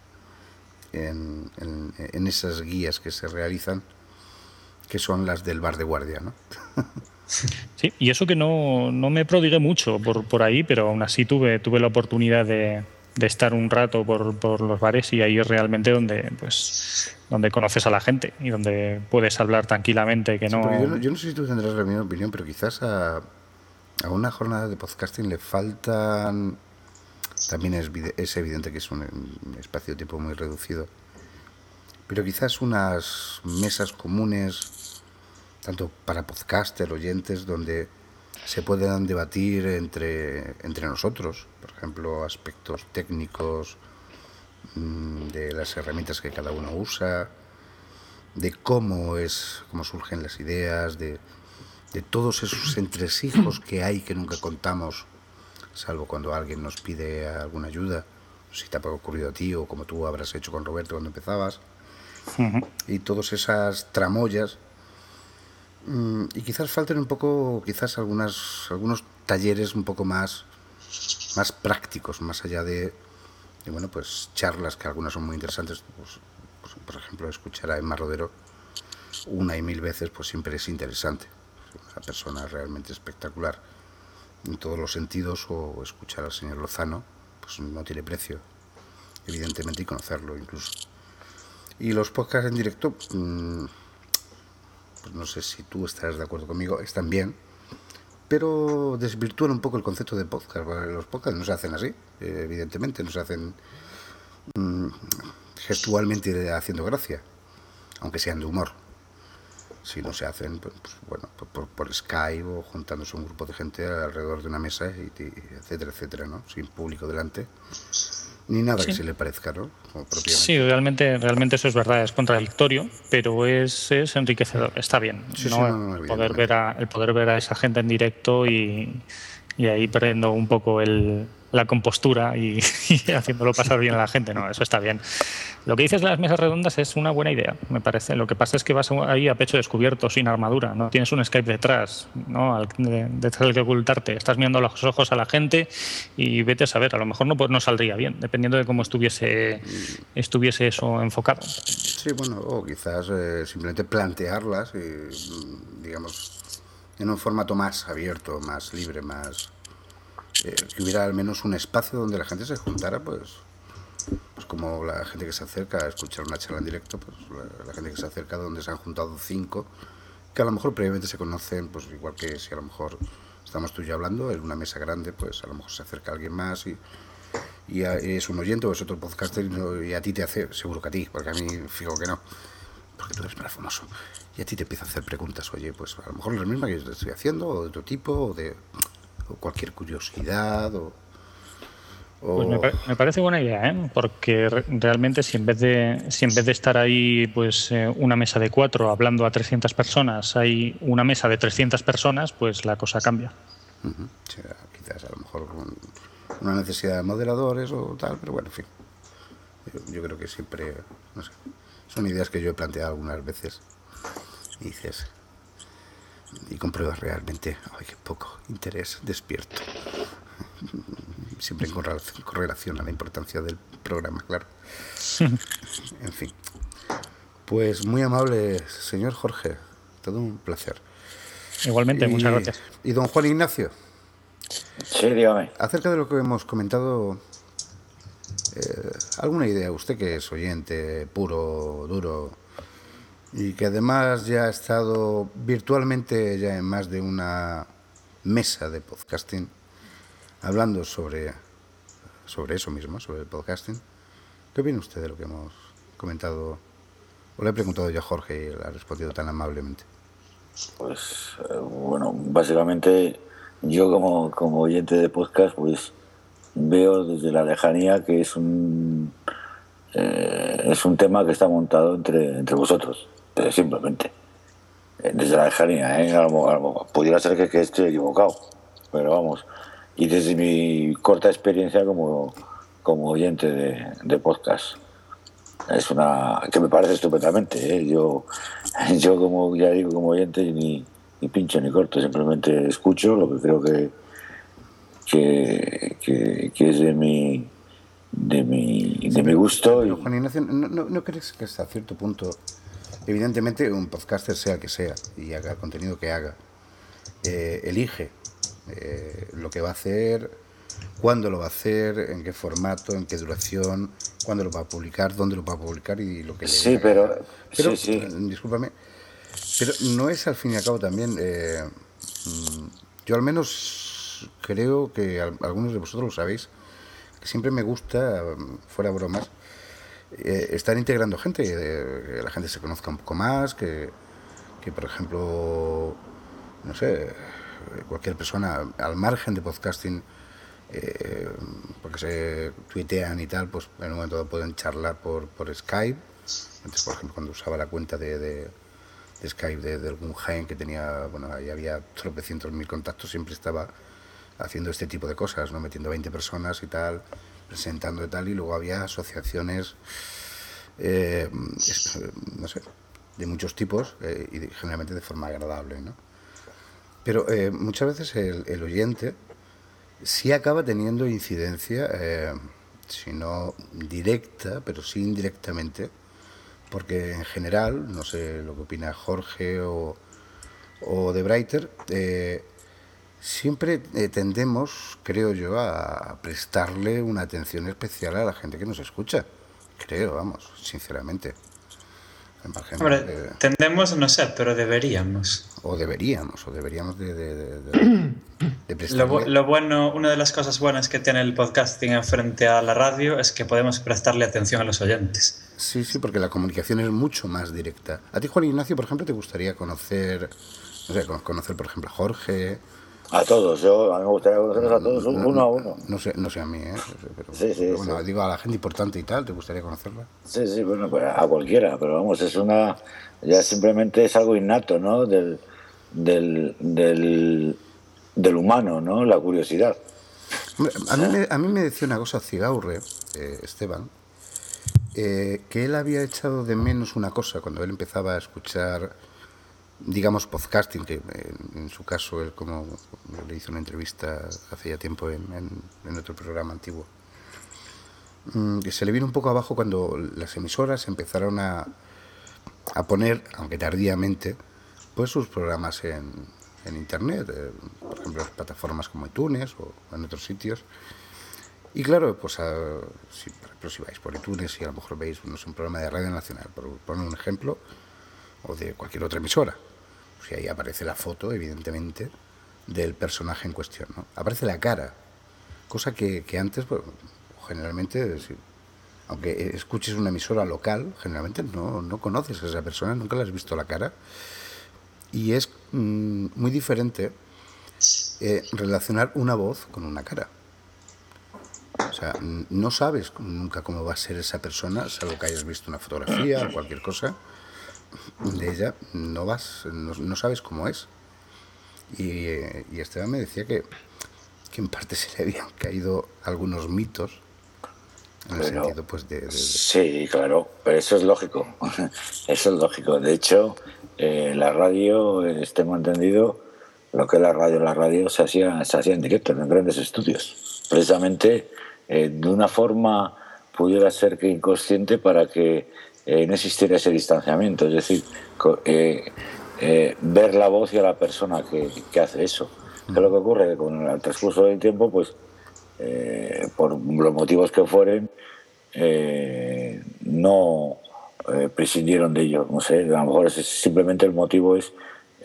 en esas guías que se realizan, que son las del bar de guardia, ¿no?
Sí, y eso que no me prodigué mucho por ahí, pero aún así tuve la oportunidad de estar un rato por los bares, y ahí es realmente donde conoces a la gente y donde puedes hablar tranquilamente. Que no...
Sí, yo no sé si tú tendrás la misma opinión, pero quizás a una jornada de podcasting le faltan... También es evidente que es un espacio de tiempo muy reducido, pero quizás unas mesas comunes, tanto para podcaster, oyentes, donde se puedan debatir entre nosotros, por ejemplo, aspectos técnicos de las herramientas que cada uno usa, de cómo surgen las ideas, de todos esos entresijos que hay que nunca contamos, salvo cuando alguien nos pide alguna ayuda, si te ha ocurrido a ti o como tú habrás hecho con Roberto cuando empezabas, y todas esas tramoyas. Y quizás falten un poco, quizás algunos talleres un poco más prácticos, más allá de bueno, pues charlas, que algunas son muy interesantes. Pues, por ejemplo, escuchar a Emma Rodero una y mil veces, pues siempre es interesante. Es una persona realmente espectacular en todos los sentidos. O escuchar al señor Lozano, pues no tiene precio, evidentemente, y conocerlo incluso. Y los podcasts en directo, pues no sé si tú estarás de acuerdo conmigo, están bien, pero desvirtúan un poco el concepto de podcast. Los podcasts no se hacen así, evidentemente, no se hacen gestualmente haciendo gracia, aunque sean de humor. Si no se hacen, pues bueno, por Skype o juntándose un grupo de gente alrededor de una mesa, etcétera, etcétera, ¿no? Sin público delante, ni nada que se le parezca, ¿no? Como propiamente.
Sí, realmente eso es verdad, es contradictorio, pero es enriquecedor, está bien.
Sí,
¿no? El poder ver a esa gente en directo y ahí perdiendo un poco la compostura y haciéndolo pasar bien a la gente, no, eso está bien. Lo que dices de las mesas redondas es una buena idea, me parece. Lo que pasa es que vas ahí a pecho descubierto, sin armadura, no tienes un Skype detrás, ¿no? Detrás del que ocultarte, estás mirando a los ojos a la gente y vete a saber, a lo mejor no saldría bien, dependiendo de cómo estuviese eso enfocado.
Sí, bueno, o quizás simplemente plantearlas, digamos, en un formato más abierto, más libre, más que hubiera al menos un espacio donde la gente se juntara, pues como la gente que se acerca a escuchar una charla en directo, pues la gente que se acerca donde se han juntado 5, que a lo mejor previamente se conocen, pues igual que si a lo mejor estamos tú y yo hablando en una mesa grande, pues a lo mejor se acerca alguien más y es un oyente o es otro podcaster y a ti te hace, seguro que a ti, porque a mí fijo que no, porque tú eres más famoso, y a ti te empieza a hacer preguntas, oye, pues a lo mejor la misma que yo te estoy haciendo, o de otro tipo, o cualquier curiosidad,
Pues me parece buena idea, ¿eh? Porque realmente si en vez de estar ahí pues una mesa de 4 hablando a 300 personas, hay una mesa de 300 personas, pues la cosa cambia.
Sí, quizás a lo mejor con una necesidad de moderadores o tal, pero bueno, en fin. yo creo que siempre, no sé, son ideas que yo he planteado algunas veces y dices, y compruebas realmente, ay, qué poco interés despierto. Siempre en correlación a la importancia del programa, claro. En fin. Pues muy amable, señor Jorge. Todo un placer.
Igualmente, muchas gracias.
Y don Juan Ignacio.
Sí, dígame.
Acerca de lo que hemos comentado, ¿alguna idea? Usted que es oyente puro, duro, y que además ya ha estado virtualmente ya en más de una mesa de podcasting, hablando sobre eso mismo, sobre el podcasting. ¿Qué opina usted de lo que hemos comentado? O le he preguntado yo a Jorge y él ha respondido tan amablemente.
Pues bueno, básicamente yo como oyente de podcast, pues veo desde la lejanía que es un tema que está montado entre vosotros, simplemente. Desde la lejanía, a lo mejor pudiera ser que estoy equivocado, pero vamos. Y desde mi corta experiencia como oyente de podcast, es una que me parece estupendamente, Yo como ya digo, como oyente, ni pincho ni corto, simplemente escucho lo que creo que es de mi gusto.
Pero, Juan Ignacio, ¿no crees que hasta cierto punto, evidentemente un podcaster, sea el que sea, y haga el contenido que haga, elige lo que va a hacer, cuándo lo va a hacer, en qué formato, en qué duración, cuándo lo va a publicar, dónde lo va a publicar y lo que le
sí, pero
sí. Discúlpame, pero no es al fin y al cabo también, yo al menos creo que algunos de vosotros lo sabéis, que siempre me gusta, fuera bromas, estar integrando gente, que la gente se conozca un poco más, que por ejemplo, no sé, cualquier persona al margen de podcasting, porque se tuitean y tal, pues en un momento dado pueden charlar por Skype. Antes, por ejemplo, cuando usaba la cuenta de Skype de algún Jaén que tenía, bueno, ahí había tropecientos mil contactos, siempre estaba haciendo este tipo de cosas, ¿no? Metiendo 20 personas y tal, presentando y tal, y luego había asociaciones, no sé, de muchos tipos, y generalmente de forma agradable, ¿no? Pero muchas veces el oyente sí acaba teniendo incidencia, si no directa, pero sí indirectamente, porque en general, no sé lo que opina Jorge o de Breiter, siempre tendemos, creo yo, a prestarle una atención especial a la gente que nos escucha. Creo, vamos, sinceramente.
Hombre, tendemos, no sé, pero deberíamos.
O deberíamos de prestarle.
Lo bueno, una de las cosas buenas que tiene el podcasting en frente a la radio es que podemos prestarle atención a los oyentes.
Sí, porque la comunicación es mucho más directa. A ti, Juan Ignacio, por ejemplo, ¿te gustaría conocer, no sé, por ejemplo, a Jorge?
A todos, a mí me gustaría conocerlos a todos, uno a uno.
No sé a mí, pero,
sí,
pero bueno, sí. Digo, a la gente importante y tal, ¿te gustaría conocerla?
Sí, bueno, pues a cualquiera, pero vamos, ya simplemente es algo innato, ¿no? Del humano, ¿no? La curiosidad.
A mí me decía una cosa Cigaurre, Esteban, que él había echado de menos una cosa cuando él empezaba a escuchar, digamos, podcasting, que en su caso él como le hizo una entrevista hace ya tiempo en otro programa antiguo, que se le vino un poco abajo cuando las emisoras empezaron a poner, aunque tardíamente, pues sus programas en internet, por ejemplo en plataformas como iTunes o en otros sitios. Y claro, pues por ejemplo, si vais por iTunes y a lo mejor veis, no sé, un programa de Radio Nacional, por poner un ejemplo, o de cualquier otra emisora, pues ahí aparece la foto, evidentemente, del personaje en cuestión, ¿no? Aparece la cara, cosa que antes, pues, generalmente, aunque escuches una emisora local, generalmente no conoces a esa persona, nunca le has visto la cara, y es muy diferente relacionar una voz con una cara. O sea, no sabes nunca cómo va a ser esa persona, salvo que hayas visto una fotografía o cualquier cosa de ella, no sabes cómo es. Y Esteban me decía que en parte se le habían caído algunos mitos En el sentido, pues,
Sí, claro, pero eso es lógico. Eso es lógico. De hecho, la radio, tengo entendido, lo que es la radio se hacía en directo, en grandes estudios. Precisamente de una forma, pudiera ser que inconsciente, para que no existiera ese distanciamiento. Es decir, ver la voz y a la persona que hace eso. ¿Qué es lo que ocurre? Que con el transcurso del tiempo, pues, por los motivos que fueren, no prescindieron de ello. No sé, a lo mejor simplemente el motivo es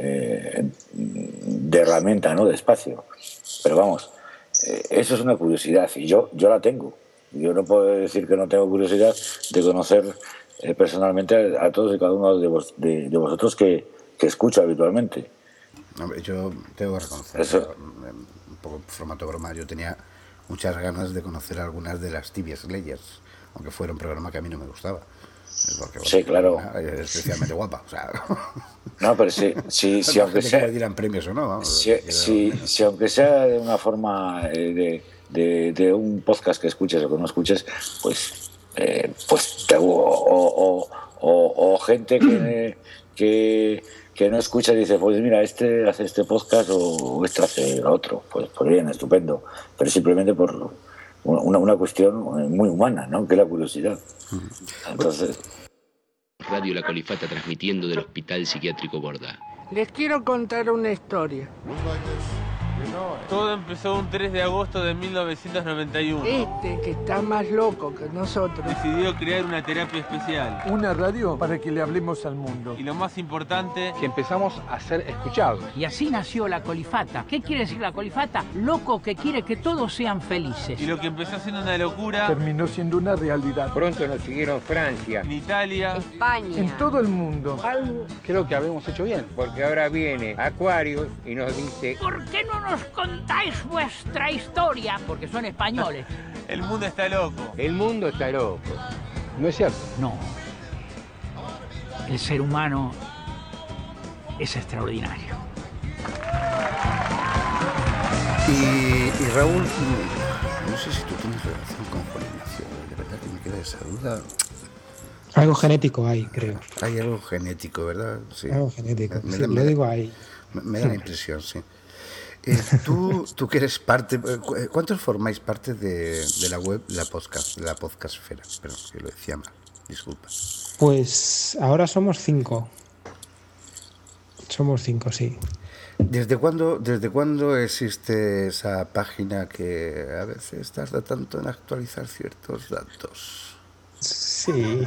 de herramienta, ¿no? De espacio. Pero vamos, eso es una curiosidad y yo la tengo. Yo no puedo decir que no tengo curiosidad de conocer personalmente a todos y cada uno de vosotros que escucho habitualmente.
Hombre, yo tengo que reconocer,
eso.
Un poco en formato broma, yo tenía muchas ganas de conocer algunas de las tibias Slayers, aunque fuera un programa que a mí no me gustaba. Porque, bueno,
sí, claro.
Es especialmente guapa, o sea.
No, pero sí, aunque sea.
Que le dieran premios o no. Vamos,
si aunque sea de una forma de un podcast que escuches o que no escuches, pues o gente que no escucha y dice, pues mira, este hace este podcast o este hace lo otro, pues bien, estupendo, pero simplemente por una cuestión muy humana, ¿no? Que es la curiosidad. Entonces,
Radio La Colifata transmitiendo del Hospital Psiquiátrico Borda.
Les quiero contar una historia.
Todo empezó un 3 de agosto de 1991.
Que está más loco que nosotros,
decidió crear una terapia especial.
Una radio para que le hablemos al mundo.
Y lo más importante,
que empezamos a ser escuchados.
Y así nació La Colifata. ¿Qué quiere decir La Colifata? Loco que quiere que todos sean felices.
Y lo que empezó siendo una locura,
terminó siendo una realidad.
Pronto nos siguieron Francia,
en Italia,
España,
en todo el mundo.
Algo creo que habíamos hecho bien, porque ahora viene Aquarius y nos dice:
¿por qué no nos contáis vuestra historia? Porque son españoles.
El mundo está loco.
El mundo está loco. ¿No es cierto?
No. El ser humano es extraordinario.
Y Raúl, no sé si tú tienes relación con Juan Ignacio. De verdad que me queda esa duda.
Algo genético hay, creo.
Hay algo genético, ¿verdad? Sí.
Algo genético. Lo digo ahí.
Me da la impresión, sí. Tú que eres parte, ¿cuántos formáis parte de la web, la podcastfera? Perdón, que lo decía mal, disculpa.
Pues ahora somos 5. Somos 5, sí.
¿Desde cuándo existe esa página que a veces tarda tanto en actualizar ciertos datos?
Sí.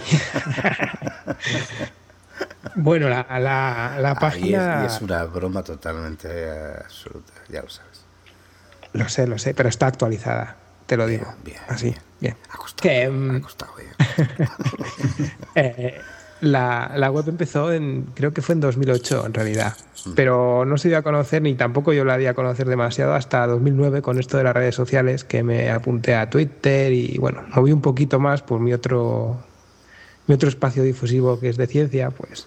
Bueno, la página...
Y es una broma totalmente absoluta, ya lo sabes.
Lo sé, pero está actualizada, te lo digo.
Bien,
así, bien.
Ha costado,
La web empezó creo que fue en 2008 en realidad, pero no se dio a conocer, ni tampoco yo la di a conocer demasiado hasta 2009 con esto de las redes sociales, que me apunté a Twitter y bueno, moví un poquito más por mi otro espacio difusivo que es de ciencia, pues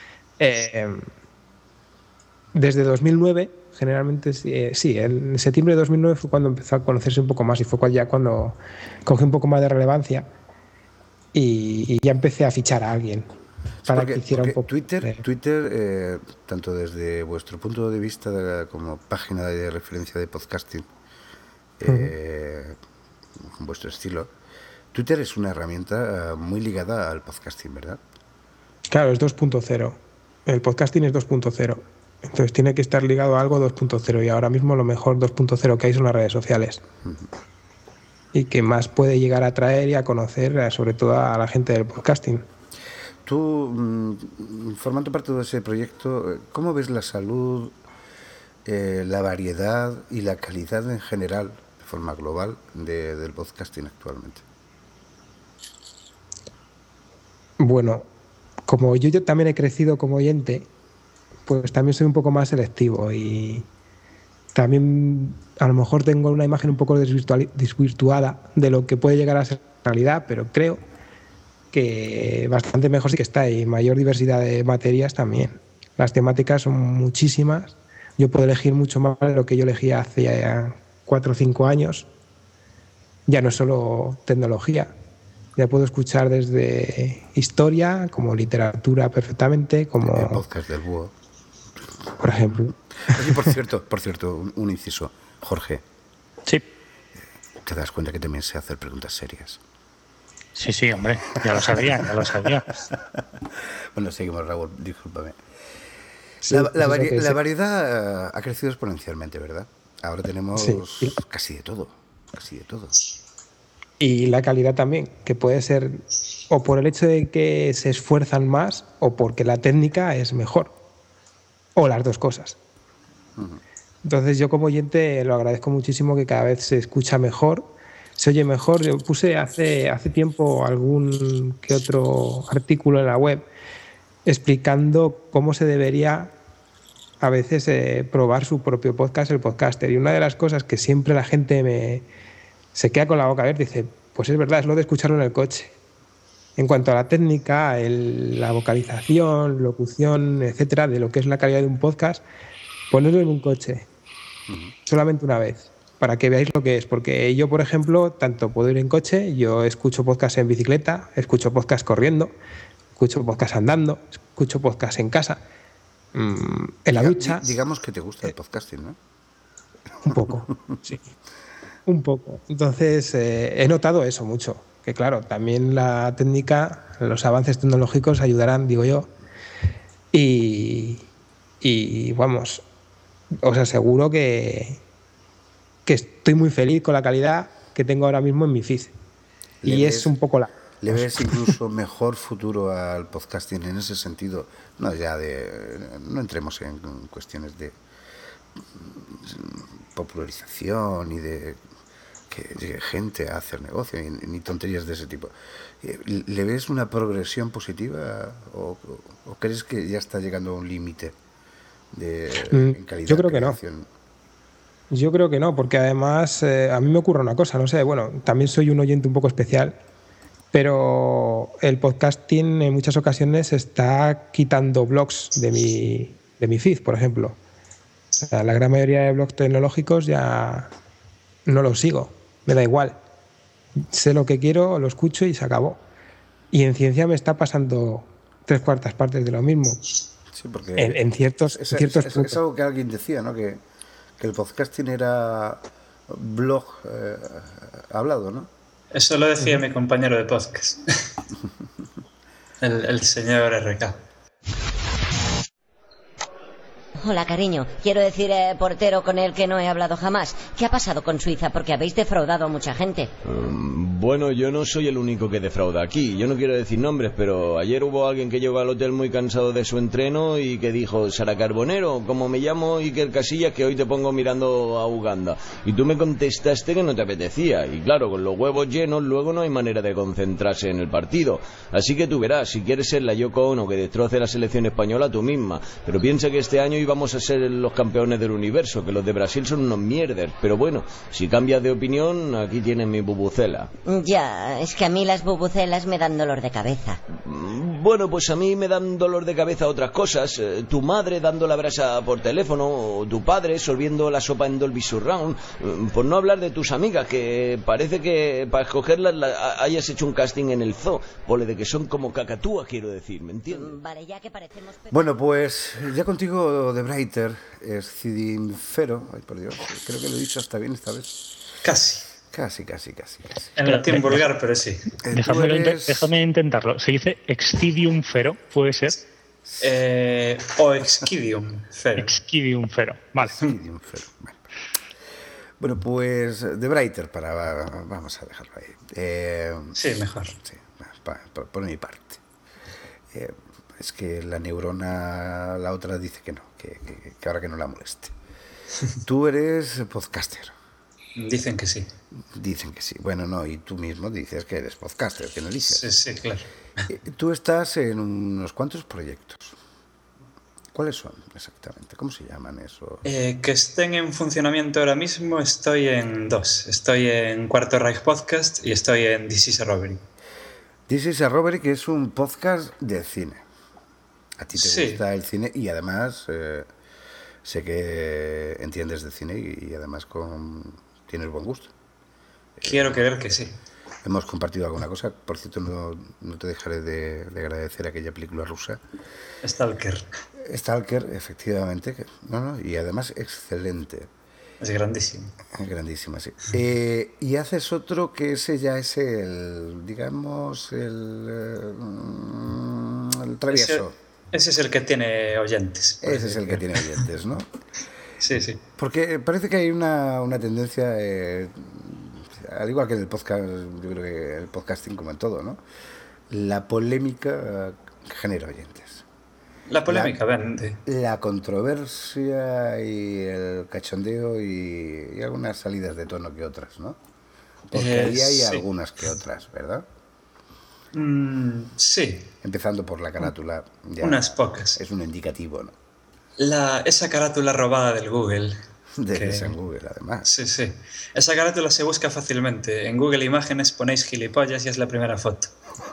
desde 2009, generalmente sí, en septiembre de 2009 fue cuando empezó a conocerse un poco más y fue cuando cogí un poco más de relevancia y ya empecé a fichar a alguien para que hiciera un poco.
Twitter, tanto desde vuestro punto de vista como página de referencia de podcasting, con vuestro estilo, Twitter es una herramienta muy ligada al podcasting, ¿verdad?
Claro, es 2.0. El podcasting es 2.0. Entonces tiene que estar ligado a algo 2.0 y ahora mismo lo mejor 2.0 que hay son las redes sociales. Y que más puede llegar a atraer y a conocer sobre todo a la gente del podcasting.
Tú, formando parte de ese proyecto, ¿cómo ves la salud, la variedad y la calidad en general, de forma global, del podcasting actualmente?
Bueno, como yo también he crecido como oyente, pues también soy un poco más selectivo y también a lo mejor tengo una imagen un poco desvirtuada de lo que puede llegar a ser realidad, pero creo que bastante mejor sí que está y mayor diversidad de materias también. Las temáticas son muchísimas. Yo puedo elegir mucho más de lo que yo elegía hace 4 o 5 años. Ya no es solo tecnología, Ya puedo escuchar desde historia, como literatura perfectamente, como...
El podcast del búho.
Por ejemplo.
Oye, por cierto, un inciso. Jorge.
Sí.
¿Te das cuenta que también sé hacer preguntas serias?
Sí, hombre, ya lo sabía.
Bueno, seguimos, Raúl, discúlpame.
Sí,
la variedad ha crecido exponencialmente, ¿verdad? Ahora tenemos casi de todo.
Y la calidad también, que puede ser o por el hecho de que se esfuerzan más o porque la técnica es mejor. O las dos cosas. Entonces yo como oyente lo agradezco muchísimo, que cada vez se escucha mejor, se oye mejor. Yo puse hace tiempo algún que otro artículo en la web explicando cómo se debería a veces probar su propio podcast, el podcaster. Y una de las cosas que siempre la gente se queda con la boca abierta, dice, pues es verdad, es lo de escucharlo en el coche. En cuanto a la técnica, la vocalización, locución, etcétera, de lo que es la calidad de un podcast, ponerlo en un coche, solamente una vez, para que veáis lo que es. Porque yo, por ejemplo, tanto puedo ir en coche, yo escucho podcast en bicicleta, escucho podcast corriendo, escucho podcast andando, escucho podcast en casa, en la ducha.
Digamos que te gusta el podcasting, ¿no?
Un poco, sí. Un poco. Entonces, he notado eso mucho. Que claro, también la técnica, los avances tecnológicos ayudarán, digo yo. Y vamos, os aseguro que estoy muy feliz con la calidad que tengo ahora mismo en mi feed. Y es un poco
¿Le ves incluso mejor futuro al podcasting en ese sentido? No entremos en cuestiones de popularización y de que llegue gente a hacer negocio ni tonterías de ese tipo. ¿Le ves una progresión positiva o crees que ya está llegando a un límite en calidad?
Yo creo que no. Yo creo que no, porque además a mí me ocurre una cosa, no sé, bueno, también soy un oyente un poco especial, pero el podcasting en muchas ocasiones está quitando blogs de mi feed, por ejemplo. O sea, la gran mayoría de blogs tecnológicos ya no los sigo, me da igual. Sé lo que quiero, lo escucho y se acabó. Y en ciencia me está pasando 3/4 partes de lo mismo.
Sí, porque
en ciertos puntos.
Es algo que alguien decía, ¿no? Que el podcasting era blog hablado, ¿no?
Eso lo decía mi compañero de podcast, el señor RK.
Hola, cariño. Quiero decir, portero con el que no he hablado jamás. ¿Qué ha pasado con Suiza? Porque habéis defraudado a mucha gente.
Bueno, yo no soy el único que defrauda aquí. Yo no quiero decir nombres, pero ayer hubo alguien que llegó al hotel muy cansado de su entreno y que dijo, Sara Carbonero, como me llamo Iker Casillas, que hoy te pongo mirando a Uganda. Y tú me contestaste que no te apetecía. Y claro, con los huevos llenos luego no hay manera de concentrarse en el partido. Así que tú verás, si quieres ser la Yoko Ono que destroce la selección española, tú misma. Pero piensa que este año íbamos a ser los campeones del universo, que los de Brasil son unos mierder. Pero bueno, si cambias de opinión, aquí tienes mi bubucela.
Ya, es que a mí las bubucelas me dan dolor de cabeza.
Bueno, pues a mí me dan dolor de cabeza otras cosas. Tu madre dando la brasa por teléfono, o tu padre sorbiendo la sopa en Dolby Surround. Por no hablar de tus amigas, que parece que para escogerlas hayas hecho un casting en el zoo. Pole de que son como cacatúas, quiero decir, ¿me entiendes?
Vale, ya que parecemos...
Bueno, pues ya contigo de Breiter es Cidinfero. Ay, por Dios, creo que lo he dicho hasta bien esta vez.
Casi.
Casi.
En latín vulgar, pero sí.
Déjame intentarlo. ¿Se dice Excidium Fero? ¿Puede ser?
O Excidium Fero.
Excidium Fero, vale.
Excidium Fero, vale. Bueno, pues de Breiter, vamos a dejarlo ahí.
Sí, mejor.
Sí, por mi parte. Es que la neurona, la otra dice que no, que ahora que no la moleste. Tú eres podcaster.
Dicen que sí.
Dicen que sí. Bueno, no, y tú mismo dices que eres podcaster, que no dices.
Sí, claro.
Tú estás en unos cuantos proyectos. ¿Cuáles son exactamente? ¿Cómo se llaman eso?
Que estén en funcionamiento ahora mismo, estoy en 2. Estoy en Cuarto Reich Podcast y estoy en This is a Robbery.
This is a Robbery, que es un podcast de cine. A ti te gusta el cine y además sé que entiendes de cine y además tienes buen gusto.
Quiero creer que sí.
hemos compartido alguna cosa. Por cierto, no te dejaré de agradecer aquella película rusa.
Stalker,
efectivamente. Y además excelente.
es grandísimo.
Grandísima, sí. Y haces otro que ese ya es el travieso.
Ese es el que tiene oyentes.
Ese es el que tiene oyentes, ¿no?
Sí, sí.
Porque parece que hay una tendencia, al igual que en el podcast, yo creo que el podcasting como en todo, ¿no? La polémica genera oyentes.
La polémica vende.
La controversia y el cachondeo y algunas salidas de tono que otras, ¿no? Porque ahí hay algunas que otras, ¿verdad?
Sí.
Empezando por la carátula. Ya
unas pocas.
Es un indicativo, ¿no?
Esa carátula robada del Google.
En Google, además.
Sí, sí. Esa carátula se busca fácilmente. En Google Imágenes ponéis gilipollas y es la primera foto.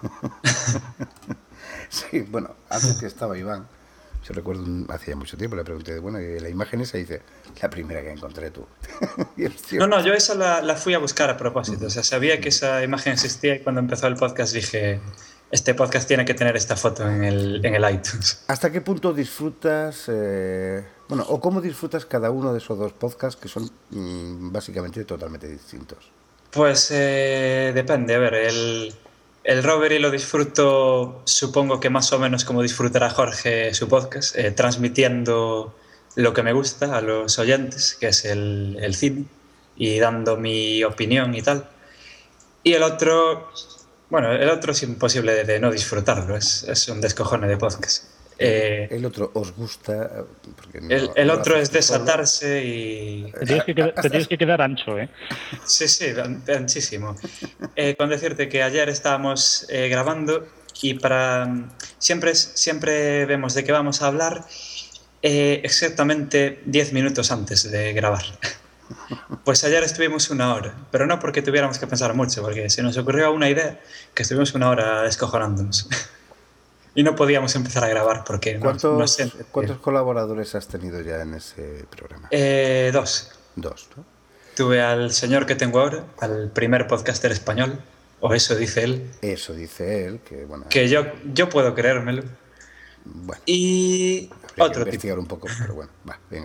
Sí, bueno, antes que estaba Iván, yo recuerdo hace ya mucho tiempo, le pregunté, bueno, y la imagen esa, dice, la primera que encontré tú.
No, yo esa la fui a buscar a propósito. O sea, sabía que esa imagen existía y cuando empezó el podcast dije, este podcast tiene que tener esta foto en el iTunes.
¿Hasta qué punto disfrutas, o cómo disfrutas cada uno de esos dos podcasts que son básicamente totalmente distintos?
Pues depende, a ver, el Rovery lo disfruto, supongo que más o menos como disfrutará Jorge su podcast, transmitiendo lo que me gusta a los oyentes, que es el cine, y dando mi opinión y tal. Y el otro es imposible de no disfrutarlo, es un descojone de podcast.
El otro os gusta. Porque
el otro es desatarse y.
Te tienes que quedar ancho, ¿eh?
Sí, anchísimo. Con decirte que ayer estábamos grabando y siempre vemos de qué vamos a hablar exactamente 10 minutos antes de grabar. Pues ayer estuvimos 1 hora, pero no porque tuviéramos que pensar mucho, porque se nos ocurrió una idea que estuvimos 1 hora descojonándonos. Y no podíamos empezar a grabar porque
¿Cuántos colaboradores has tenido ya en ese programa?
2.
2, ¿no?
Tuve al señor que tengo ahora, al primer podcaster español, o eso dice él.
Eso dice él, que bueno.
Que yo puedo creérmelo.
Bueno.
Y
otro tipo. Investigar un poco, pero bueno, venga.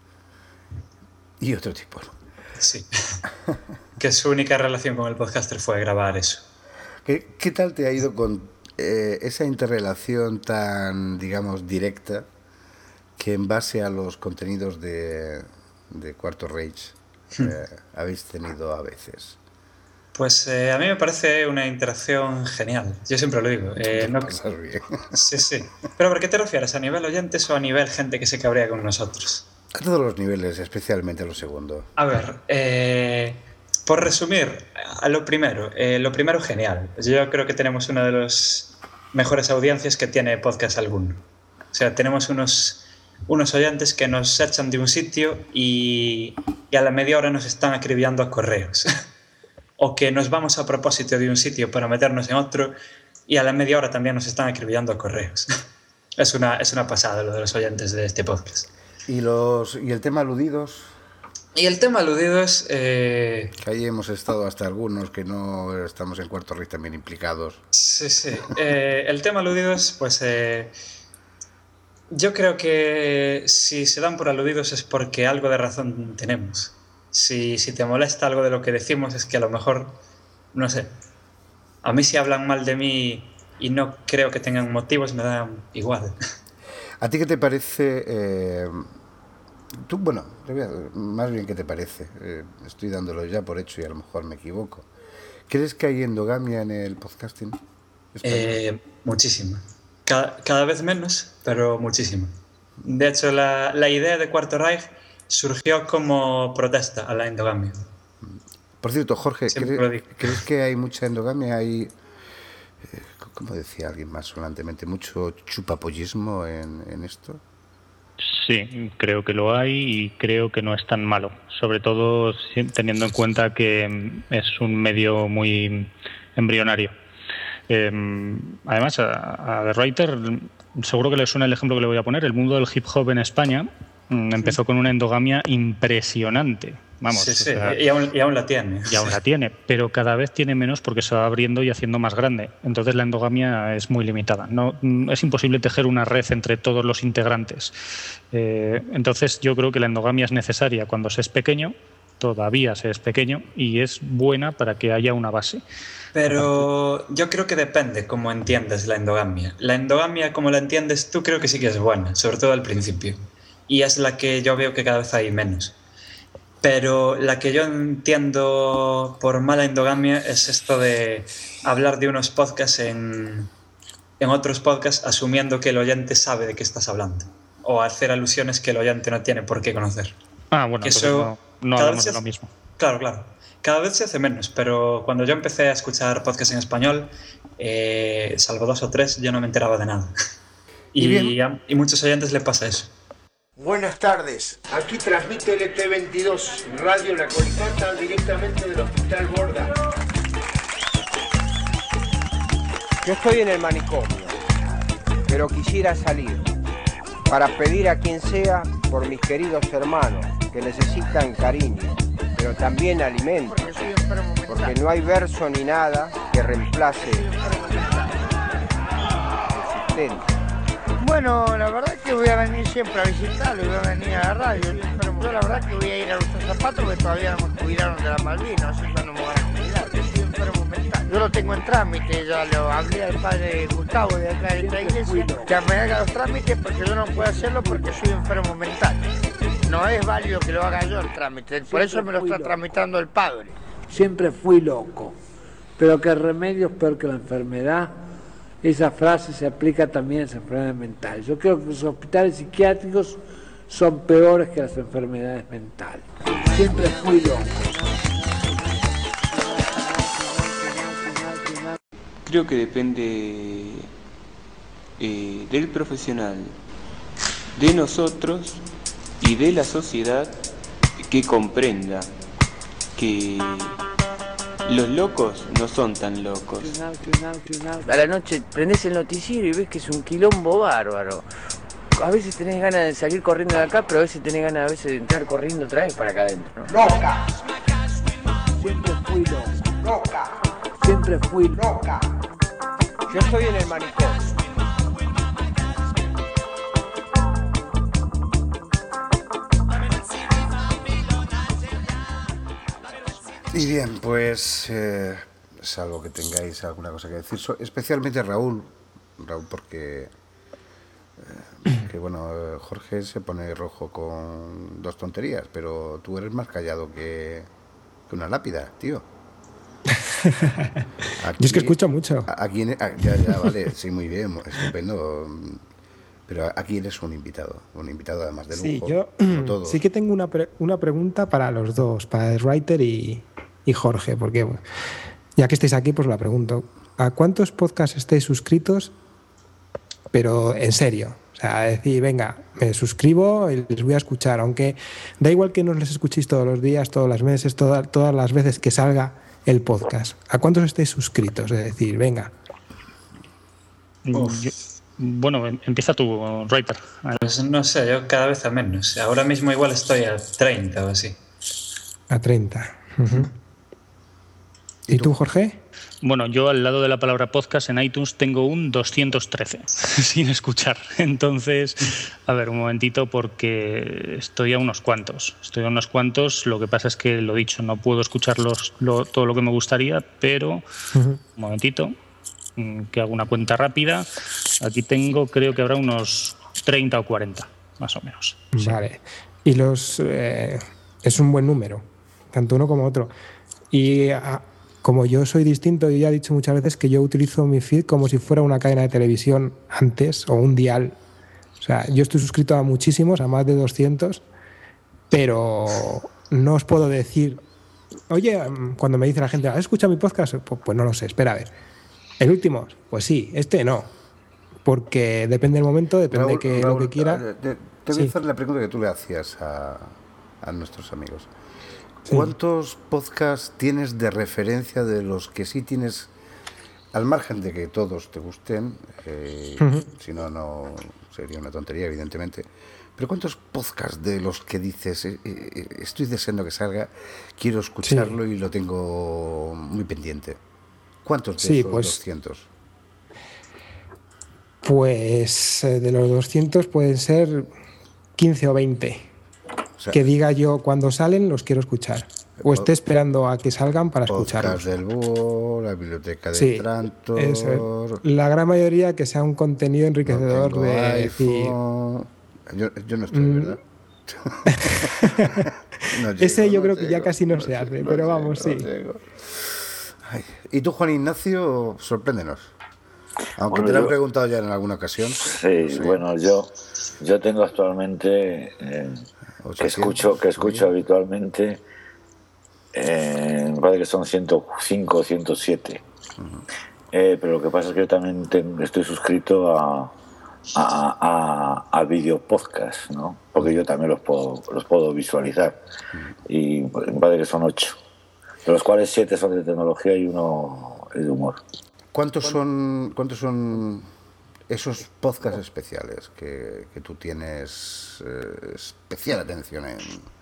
Y otro tipo.
Sí. Que su única relación con el podcaster fue grabar eso.
¿Qué tal te ha ido con esa interrelación tan, digamos, directa que en base a los contenidos de Cuarto Reich habéis tenido a veces?
Pues a mí me parece una interacción genial. Yo siempre lo digo.
Pasas bien.
Sí. ¿Pero por qué te refieres? ¿A nivel oyentes o a nivel gente que se cabrea con nosotros?
A todos los niveles, especialmente a lo segundo.
A ver, por resumir, a lo primero genial. Yo creo que tenemos una de las mejores audiencias que tiene podcast alguno. O sea, tenemos unos oyentes que nos echan de un sitio y a la media hora nos están acribillando a correos. O que nos vamos a propósito de un sitio para meternos en otro y a la media hora también nos están acribillando a correos. Es una pasada lo de los oyentes de este podcast.
¿Y el tema aludidos?
Y el tema aludidos...
Que ahí hemos estado hasta algunos que no estamos en Cuarto Reich también implicados.
Sí. El tema aludidos, pues... yo creo que si se dan por aludidos es porque algo de razón tenemos. Si te molesta algo de lo que decimos es que a lo mejor, no sé, a mí si hablan mal de mí y no creo que tengan motivos me da igual.
¿A ti qué te parece? Más bien qué te parece. Estoy dándolo ya por hecho y a lo mejor me equivoco. ¿Crees que hay endogamia en el podcasting?
Muchísima. Cada vez menos, pero muchísima. De hecho, la idea de Cuarto Reich surgió como protesta a la endogamia.
Por cierto, Jorge, ¿crees que hay mucha endogamia? Hay, como decía alguien más solantemente, mucho chupapollismo en esto.
Sí, creo que lo hay y creo que no es tan malo, sobre todo teniendo en cuenta que es un medio muy embrionario. Además, a The Writer seguro que le suena el ejemplo que le voy a poner. El mundo del hip hop en España empezó con una endogamia impresionante. Vamos,
sí,
o sea,
y aún la tiene.
Y aún la tiene, pero cada vez tiene menos porque se va abriendo y haciendo más grande. Entonces la endogamia es muy limitada. No, es imposible tejer una red entre todos los integrantes. Entonces yo creo que la endogamia es necesaria cuando se es pequeño, todavía se es pequeño, y es buena para que haya una base.
Pero yo creo que depende cómo entiendes la endogamia. La endogamia, como la entiendes tú, creo que sí que es buena, sobre todo al principio. Y es la que yo veo que cada vez hay menos. Pero la que yo entiendo por mala endogamia es esto de hablar de unos podcasts en otros podcasts asumiendo que el oyente sabe de qué estás hablando. O hacer alusiones que el oyente no tiene por qué conocer.
Bueno,
que
eso no hablamos de lo mismo.
Claro. Cada vez se hace menos, pero cuando yo empecé a escuchar podcasts en español, salvo 2 o 3, yo no me enteraba de nada. Y muchos oyentes le pasa eso.
Buenas tardes, aquí transmite LT22 Radio La Colifata directamente del Hospital Borda.
Yo estoy en el manicomio, pero quisiera salir para pedir a quien sea por mis queridos hermanos que necesitan cariño, pero también alimento, porque no hay verso ni nada que reemplace el existente.
Bueno, la verdad que voy a venir siempre a visitarlo y voy a venir a la radio. Yo la verdad que voy a ir a Gustavo Zapato porque todavía no me jubilaron de la Malvinas, así que no me van a jubilar, yo estoy enfermo mental. Yo lo tengo en trámite, ya lo hablé al padre Gustavo de acá de esta iglesia, que me haga los trámites porque yo no puedo hacerlo porque soy enfermo mental. No es válido que lo haga yo el trámite, por eso me lo está tramitando el padre.
Siempre fui loco, pero que el remedio es peor que la enfermedad. Esa frase se aplica también a las enfermedades mentales. Yo creo que los hospitales psiquiátricos son peores que las enfermedades mentales. Siempre fui loco.
Creo que depende del profesional, de nosotros y de la sociedad que comprenda que los locos no son tan locos.
A la noche prendés el noticiero y ves que es un quilombo bárbaro. A veces tenés ganas de salir corriendo de acá, pero a veces tenés ganas de entrar corriendo otra vez para acá adentro, ¿no?
¡Loca!
Siempre fui loco.
¡Loca!
Siempre fui
loca.
Yo estoy en el manicomio.
Y bien, pues salvo que tengáis alguna cosa que decir, especialmente Raúl, porque que bueno, Jorge se pone rojo con 2 tonterías, pero tú eres más callado que una lápida, tío.
Aquí, yo es que escucho mucho.
Aquí, ya, vale, sí, muy bien, estupendo. Pero aquí eres un invitado además de lujo.
Sí, yo sí que tengo una pregunta para los dos, para el Writer y Jorge, porque bueno, ya que estáis aquí, pues la pregunto. ¿A cuántos podcasts estáis suscritos? Pero en serio. O sea, decir, venga, me suscribo y les voy a escuchar, aunque da igual que no les escuchéis todos los días, todos los meses, todas las veces que salga el podcast. ¿A cuántos estáis suscritos? Es decir, venga.
Bueno, empieza tu Writer.
Pues no sé, yo cada vez a menos. Ahora mismo igual estoy a 30 o así.
A 30. Uh-huh. ¿Y tú, Jorge?
Bueno, yo al lado de la palabra podcast en iTunes tengo un 213 sin escuchar. Entonces, a ver, un momentito porque estoy a unos cuantos. Lo que pasa es que, lo dicho, no puedo escucharlos todo lo que me gustaría, pero un momentito, que hago una cuenta rápida. Aquí tengo, creo que habrá unos 30 o 40, más o menos.
Vale. Y es un buen número, tanto uno como otro. Y como yo soy distinto, yo ya he dicho muchas veces que yo utilizo mi feed como si fuera una cadena de televisión antes o un dial. O sea, yo estoy suscrito a muchísimos, a más de 200, pero no os puedo decir, oye, cuando me dice la gente, ¿has escuchado mi podcast? Pues no lo sé, espera a ver. ¿El último? Pues sí, este no. Porque depende del momento, depende de lo que quiera.
Te voy a hacer la pregunta que tú le hacías a nuestros amigos. ¿Cuántos podcasts tienes de referencia de los que sí tienes, al margen de que todos te gusten, si no, no sería una tontería, evidentemente, Pero ¿cuántos podcasts de los que dices, estoy deseando que salga, quiero escucharlo y lo tengo muy pendiente? ¿Cuántos de esos 200?
Pues de los 200 pueden ser 15 o 20. O sea, que diga yo cuando salen los quiero escuchar. O esté esperando a que salgan para escucharlos.
Podcast del Búho, la biblioteca de Trantor.
Eso es. La gran mayoría que sea un contenido enriquecedor
no
de
iPhone. Yo no estoy, ¿verdad?
No llego, ese yo creo que ya casi no se hace, pero vamos, sí.
Ay. ¿Y tú, Juan Ignacio, sorpréndenos? Aunque te lo he preguntado ya en alguna ocasión.
Sí, bueno, yo tengo actualmente que escucho habitualmente, me parece que son 105 o 107. Pero lo que pasa es que yo también estoy suscrito a video podcast, ¿no? Porque yo también los puedo visualizar. Y me parece que son 8, de los cuales 7 son de tecnología y 1 es de humor.
¿Cuántos son esos podcasts especiales que tú tienes especial atención en?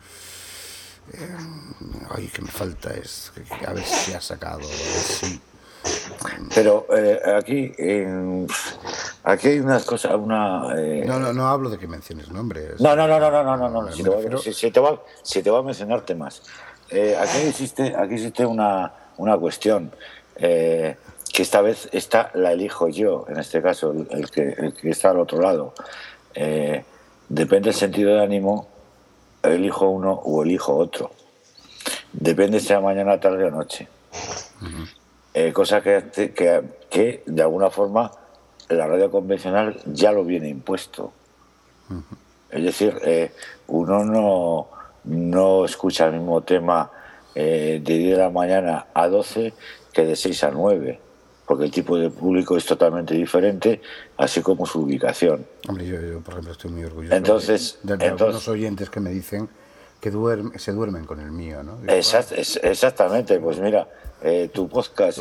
Ay, que me falta es a ver si ha sacado. Sí.
Pero aquí hay unas cosas,
No hablo de que menciones nombres.
No. Si te voy a mencionar temas. Aquí existe una cuestión que esta vez la elijo yo, en este caso, el que está al otro lado. Depende del sentido de ánimo, elijo uno o elijo otro. Depende si sea mañana, tarde o noche. Cosa que de alguna forma la radio convencional ya lo viene impuesto. Es decir, uno no escucha el mismo tema de 10 de la mañana a 12 que de 6 a 9, porque el tipo de público es totalmente diferente, así como su ubicación.
Hombre, yo por ejemplo estoy muy orgulloso de algunos oyentes que me dicen que se duermen con el mío, ¿no? Digo,
exactamente, pues mira, tu podcast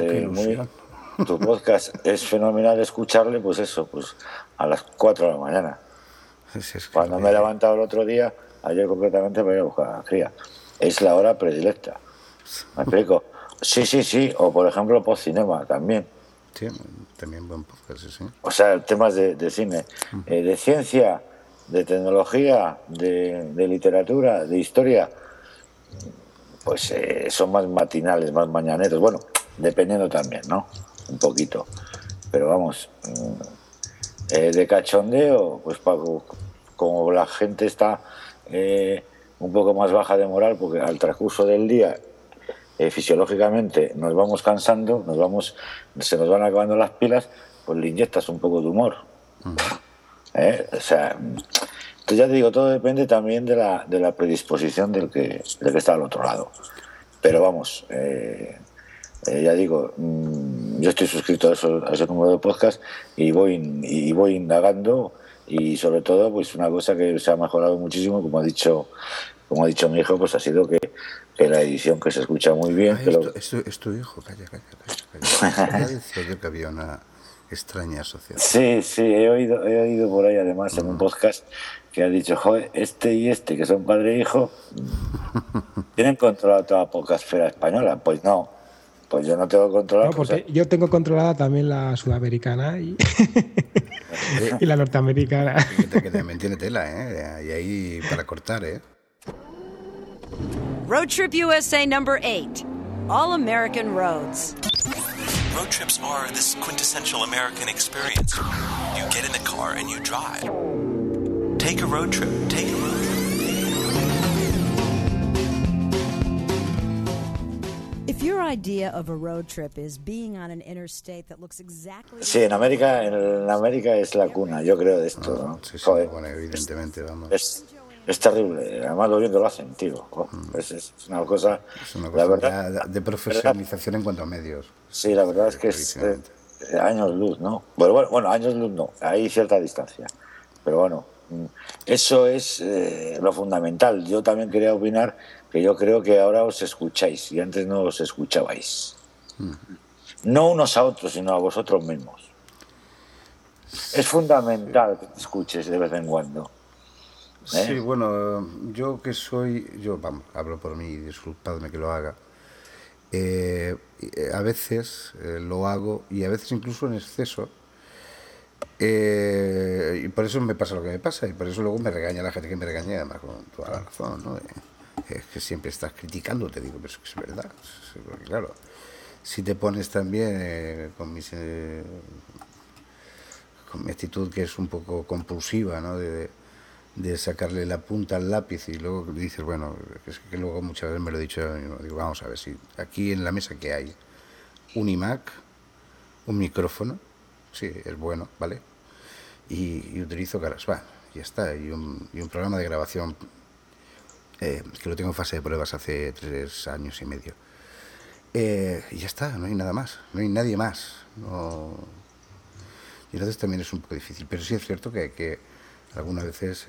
es fenomenal escucharle, pues eso, pues a las 4 de la mañana. Cuando me he levantado el otro día, ayer concretamente, me voy a buscar a la cría. Es la hora predilecta. ¿Me explico? Sí. O por ejemplo, Postcinema también.
Sí, también buen podcast, sí.
O sea, temas de cine, de ciencia, de tecnología, de literatura, de historia, pues son más matinales, más mañaneros. Bueno, dependiendo también, ¿no? Un poquito. Pero vamos, de cachondeo, pues como la gente está un poco más baja de moral, porque al transcurso del día fisiológicamente nos vamos cansando, se nos van acabando las pilas, pues le inyectas un poco de humor. O sea, entonces ya te digo, todo depende también de la predisposición del que está al otro lado. Pero vamos, ya digo, yo estoy suscrito a ese número de podcast y voy indagando, y sobre todo pues una cosa que se ha mejorado muchísimo, como ha dicho mi hijo, pues ha sido que la edición, que se escucha muy bien.
Es tu hijo, calla. Ya decía yo que había una extraña asociación.
Sí, he oído por ahí además en un podcast que ha dicho, joder, este que son padre e hijo, ¿tienen controlado toda la podcastfera española? Pues no, pues yo no tengo controlado.
No, porque yo tengo controlada también la sudamericana y la norteamericana.
Que también tiene tela, y ahí para cortar,
Road Trip USA number 8. All American roads.
Road trips are this quintessential American experience. You get in the car and you drive. Take a road trip.
If your idea of a road trip is being on an interstate that looks exactly...
Sí, en América es la cuna, yo creo, de esto, ¿no?
Sí, joder, bueno, evidentemente, vamos.
Es terrible, además lo viendo lo hacen, tío. Es una cosa...
Es una cosa, la verdad, de profesionalización en cuanto a medios.
Sí, la verdad es que es años luz, ¿no? Bueno, años luz no, hay cierta distancia. Pero bueno, eso es lo fundamental. Yo también quería opinar que yo creo que ahora os escucháis y antes no os escuchabais. No unos a otros, sino a vosotros mismos. Es fundamental que te escuches de vez en cuando.
Sí, bueno, yo vamos, hablo por mí, disculpadme que lo haga. A veces lo hago y a veces incluso en exceso. Y por eso me pasa lo que me pasa y por eso luego me regaña la gente que me regaña, además con toda la razón, ¿no? Es que siempre estás criticando, te digo, pero es que es verdad. Porque claro, si te pones también con mi actitud que es un poco compulsiva, ¿no? De sacarle la punta al lápiz y luego dices, bueno, es que luego muchas veces me lo he dicho yo mismo, digo, vamos a ver, si aquí en la mesa que hay un iMac, un micrófono, sí, es bueno, ¿vale? Y utilizo GarageBand, y ya está, y un programa de grabación que lo tengo en fase de pruebas hace 3 años y medio. Y ya está, no hay nada más, no hay nadie más. No. Y entonces también es un poco difícil, pero sí es cierto que hay que algunas veces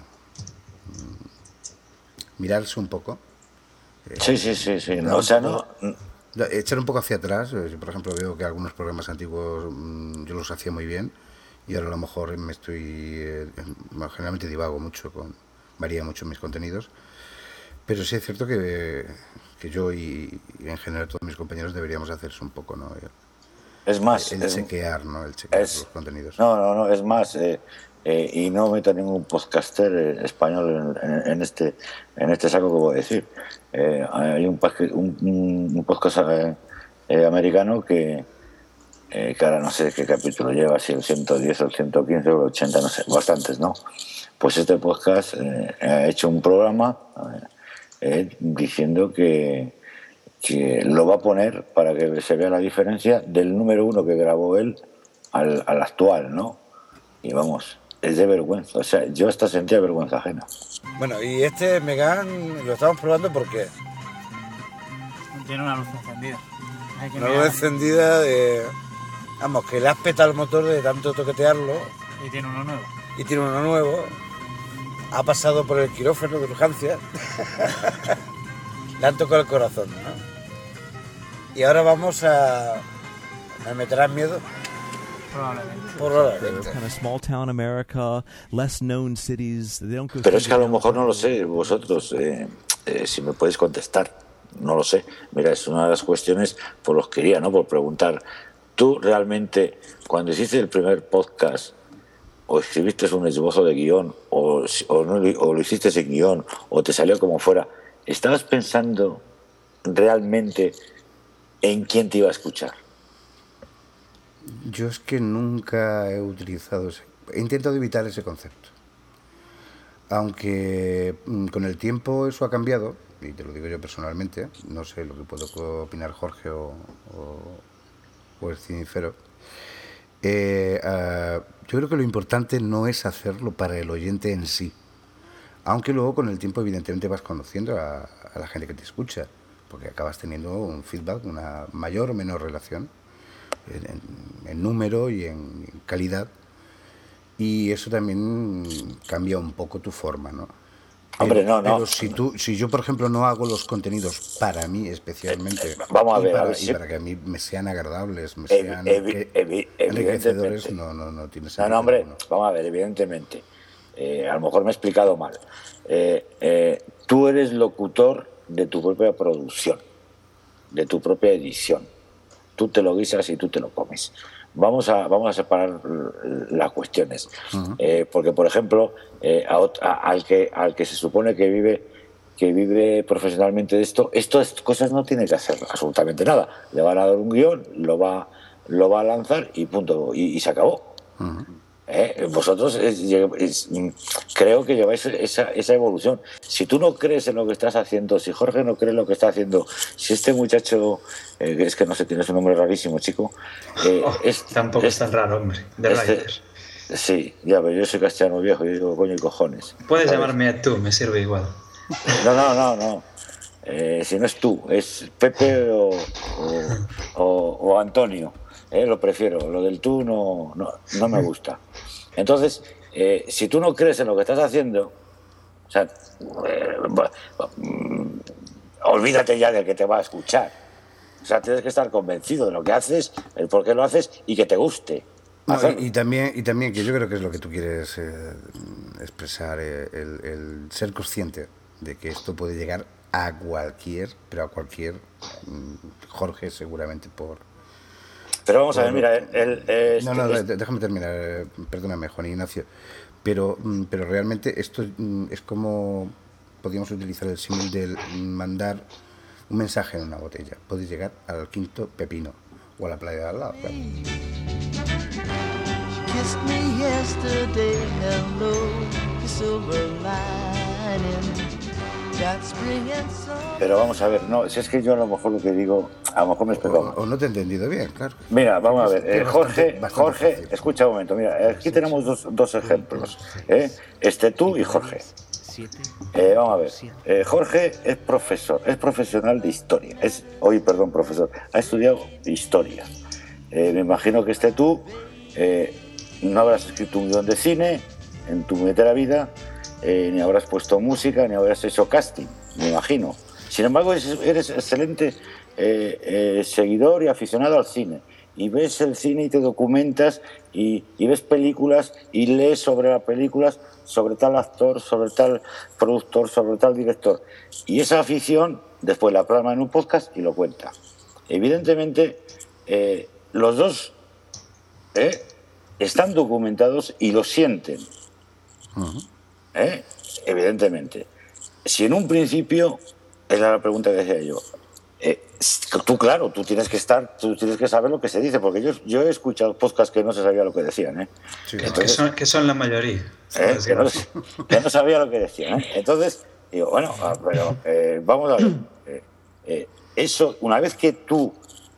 mirarse un poco.
Sí. No, o sea, no.
Echar un poco hacia atrás. Por ejemplo, veo que algunos programas antiguos yo los hacía muy bien y ahora a lo mejor me estoy. Generalmente divago mucho, varía mucho mis contenidos. Pero sí es cierto que yo y en general todos mis compañeros deberíamos hacerse un poco, ¿no?
Es más,
el chequear, ¿no? El chequear los contenidos.
No, es más, y no meto ningún podcaster español en este saco que voy a decir. Hay un podcast americano que ahora no sé qué capítulo lleva, si el 110 o el 115 o el 80, no sé, bastantes, ¿no? Pues este podcast ha hecho un programa diciendo que lo va a poner para que se vea la diferencia del número 1 que grabó él al actual, ¿no? Y vamos, es de vergüenza. O sea, yo hasta sentía vergüenza ajena.
Bueno, y este Megane lo estamos probando porque
tiene una luz encendida.
Una luz encendida de... Vamos, que le has petado el motor de tanto toquetearlo.
Y tiene uno
nuevo. Ha pasado por el quirófano de urgencias. Le han tocado el corazón, ¿no? Y ahora vamos a... ¿Me meterás miedo? Probablemente.
Pero es que a lo mejor no lo sé, vosotros, si me podéis contestar, no lo sé. Mira, es una de las cuestiones por los que quería, ¿no? Por preguntar, ¿tú realmente, cuando hiciste el primer podcast, o escribiste un esbozo de guión, o lo hiciste sin guión, o te salió como fuera, ¿estabas pensando realmente en quién te iba a escuchar?
Yo es que nunca he utilizado he intentado evitar ese concepto. Aunque con el tiempo eso ha cambiado, y te lo digo yo personalmente, no sé lo que puedo opinar Jorge o el Cinífero. Yo creo que lo importante no es hacerlo para el oyente en sí, aunque luego con el tiempo evidentemente vas conociendo a la gente que te escucha, porque acabas teniendo un feedback, una mayor o menor relación en número y en calidad, y eso también cambia un poco tu forma, ¿no?
Hombre,
pero si yo, por ejemplo, no hago los contenidos para mí especialmente,
vamos a ver,
y para que a mí me sean agradables, me sean enriquecedores, no tiene sentido.
No, hombre, vamos a ver, evidentemente. A lo mejor me he explicado mal. Tú eres locutor de tu propia producción, de tu propia edición. Tú te lo guisas y tú te lo comes. Vamos a separar las cuestiones. Porque, por ejemplo, al que se supone que vive profesionalmente de estas cosas no tiene que hacer absolutamente nada. Le van a dar un guión, lo va a lanzar y punto, y se acabó. Vosotros creo que lleváis esa evolución. Si tú no crees en lo que estás haciendo, si Jorge no cree en lo que está haciendo, si este muchacho, es que no sé, tienes un nombre rarísimo, chico.
Tampoco es tan raro, hombre.
Sí, ya, pero yo soy castellano viejo, yo digo coño y cojones.
Puedes llamarme a tú, me sirve igual.
No. Si no es tú, es Pepe o Antonio. Lo prefiero, lo del tú no me gusta. Entonces, si tú no crees en lo que estás haciendo, o sea, olvídate ya del que te va a escuchar. O sea, tienes que estar convencido de lo que haces, el por qué lo haces y que te guste.
No, y también que yo creo que es lo que tú quieres expresar el ser consciente de que esto puede llegar a cualquier, pero a cualquier, Jorge seguramente
Pero vamos a ver, mira,
déjame terminar, perdóname, Juan Ignacio, pero realmente esto es como podríamos utilizar el símil del mandar un mensaje en una botella. Puedes llegar al quinto pepino o a la playa de al lado. Claro.
Pero vamos a ver, no, si es que yo a lo mejor lo que digo, a lo mejor me explico.
O no te he entendido bien, claro.
Mira, vamos a ver, Jorge, escucha un momento, mira, aquí tenemos dos ejemplos, tú y Jorge. Vamos a ver, Jorge es profesional de historia, ha estudiado historia. Me imagino que tú no habrás escrito un guión de cine en tu puñetera vida, ni habrás puesto música, ni habrás hecho casting, me imagino. Sin embargo, eres excelente seguidor y aficionado al cine. Y ves el cine y te documentas y ves películas y lees sobre las películas, sobre tal actor, sobre tal productor, sobre tal director. Y esa afición después la plasma en un podcast y lo cuenta. Evidentemente, los dos están documentados y lo sienten. Evidentemente. Si en un principio, esa es la pregunta que decía yo, tú tienes que saber lo que se dice, porque yo he escuchado podcasts que no se sabía lo que decían,
Sí, entonces, que son la mayoría.
Que no sabía lo que decían, Entonces, digo, bueno, pero vamos a ver. Eso, una vez que tú